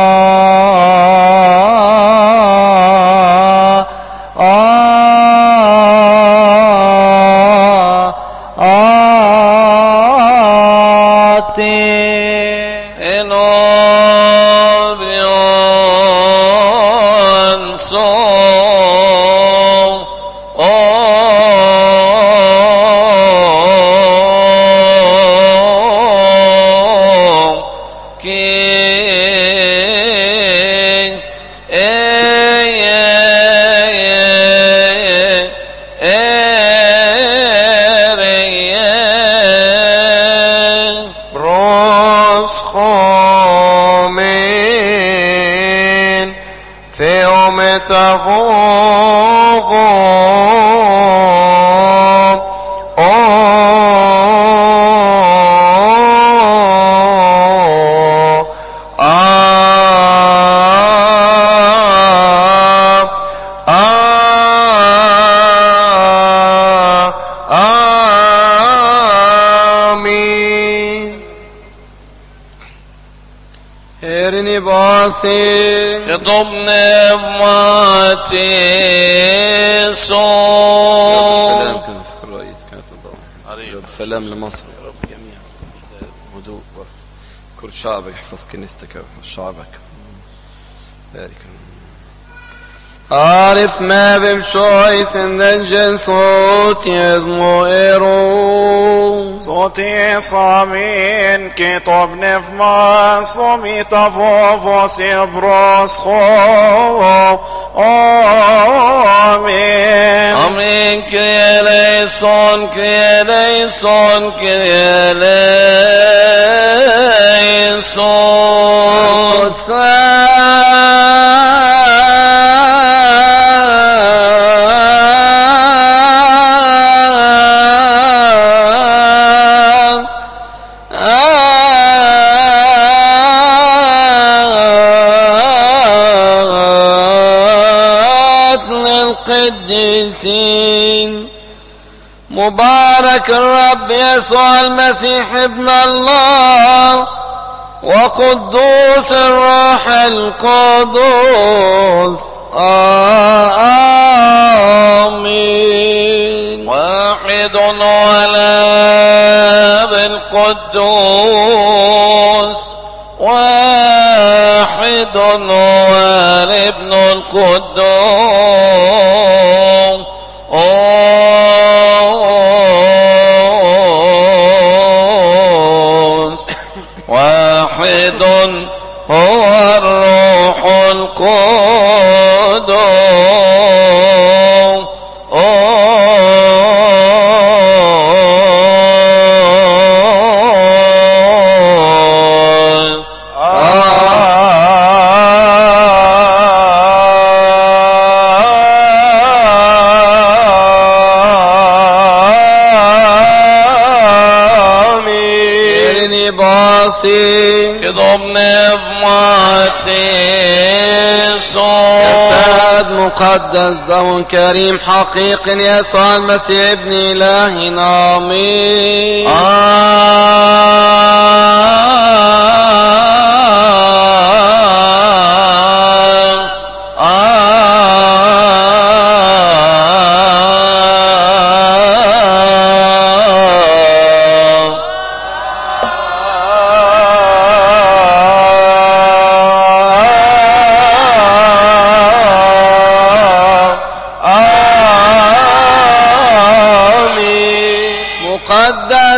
يضمنا مواتي صوم. سلام كان نذكر الرئيس كانت الضوء سلام لمصر يا رب جميعا، هدوء كل شعبك، احفظ كنيستك وشعبك، بارك. عارف ما بمشويث دنجل صوت يضمئرو صوتي صامين كتب نفما صومي تفوفو سيبروس خو آمين آمين. كريا ليسون كريا ليسون كريا ليسون القديسين. مبارك الرب يسوع المسيح ابن الله وقدوس الروح القدوس آمين. واحد والآب القدوس واحد والابن القدوس واحد هو الروح القدوس يضمنا بمعتي جسد مقدس دم كريم حقيقي يسوع المسيح ابن إلهنا آمين.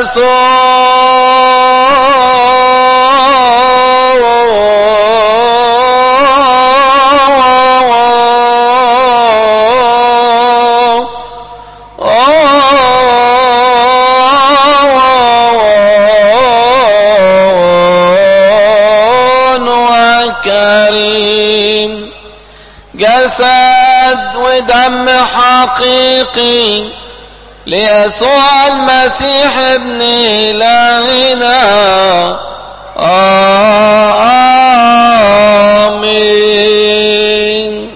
وكريم، جسد ودم حقيقي ليسوع المسيح ابن إلهنا. آمين.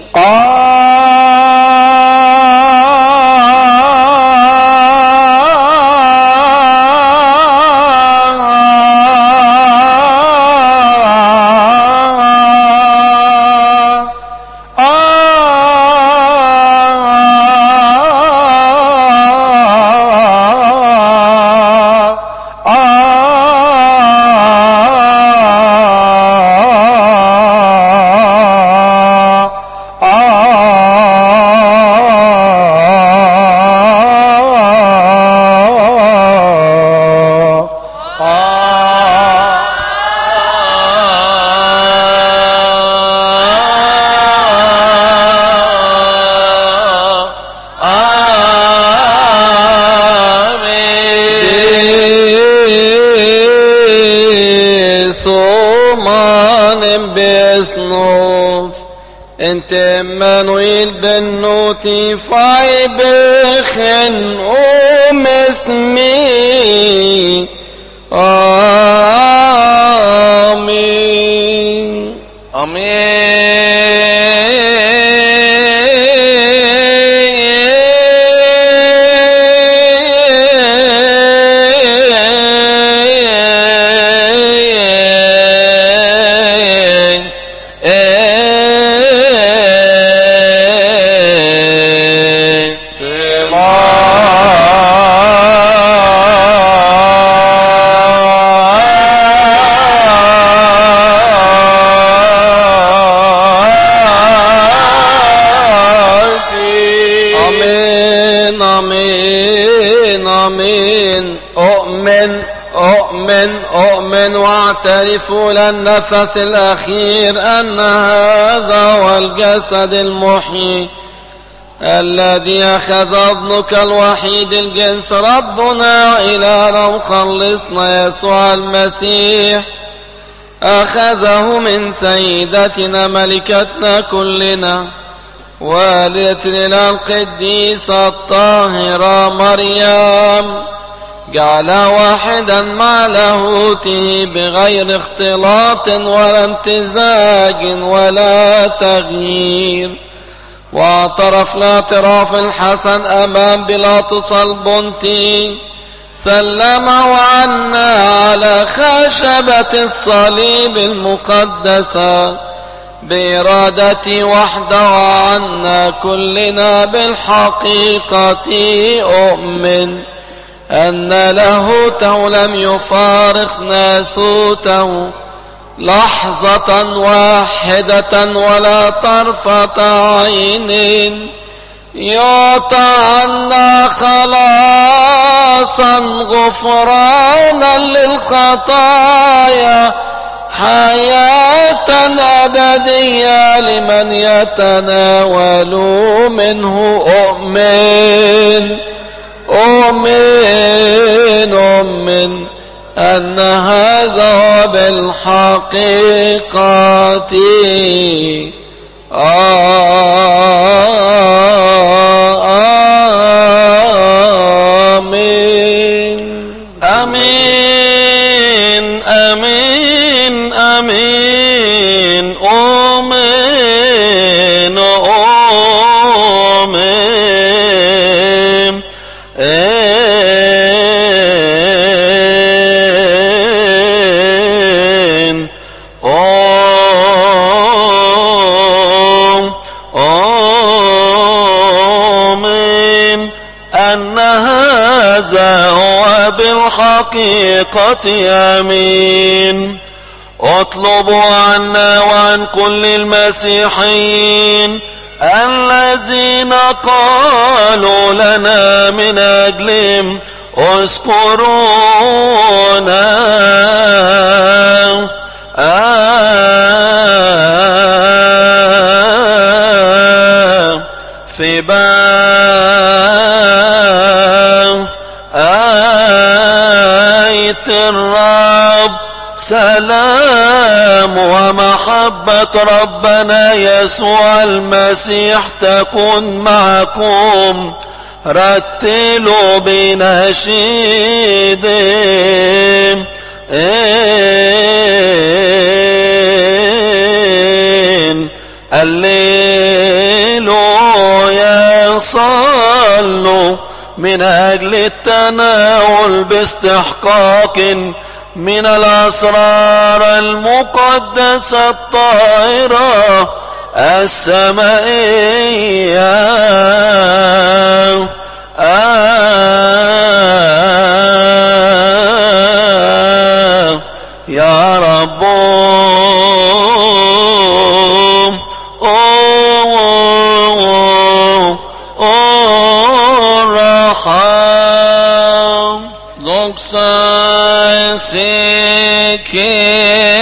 انت مانويل بنوتي فاي بخن اسمي. آمين. أؤمن واعترف للنفس الأخير أن هذا هو الجسد المحيي الذي أخذ ابنك الوحيد الجنس ربنا إلهنا ومخلصنا يسوع المسيح، أخذه من سيدتنا ملكتنا كلنا والدتنا القديسة الطاهرة مريم، جعل واحدا مع لاهوته بغير اختلاط ولا امتزاج ولا تغيير، واعترف الاعتراف الحسن أمام بيلاطس البنطي، سلمه عنا على خشبة الصليب المقدسة بإرادتي وحده عنا كلنا. بالحقيقة أؤمن أن لاهوته لم يفارق ناسوته لحظة واحدة ولا طرفة عين، يعطى عنا خلاصا غفرانا للخطايا حياة أبدية لمن يتناول منه. أؤمن أن هذا بالحقيقة. آمين. آمين آمين آمين. أؤمن أن هذا هو بالحقيقة. آمين. اطلبوا عنا وعن كل المسيحيين الذين قالوا لنا من أجلهم اذكرونا في آية الرب سلام ومحبة ربنا يسوع المسيح تكون معكم. رتلوا بنشيد هللويا. صلوا من أجل التناول باستحقاق من الأسرار المقدسة الطاهرة السمائية. يا رب ارحم. Doxa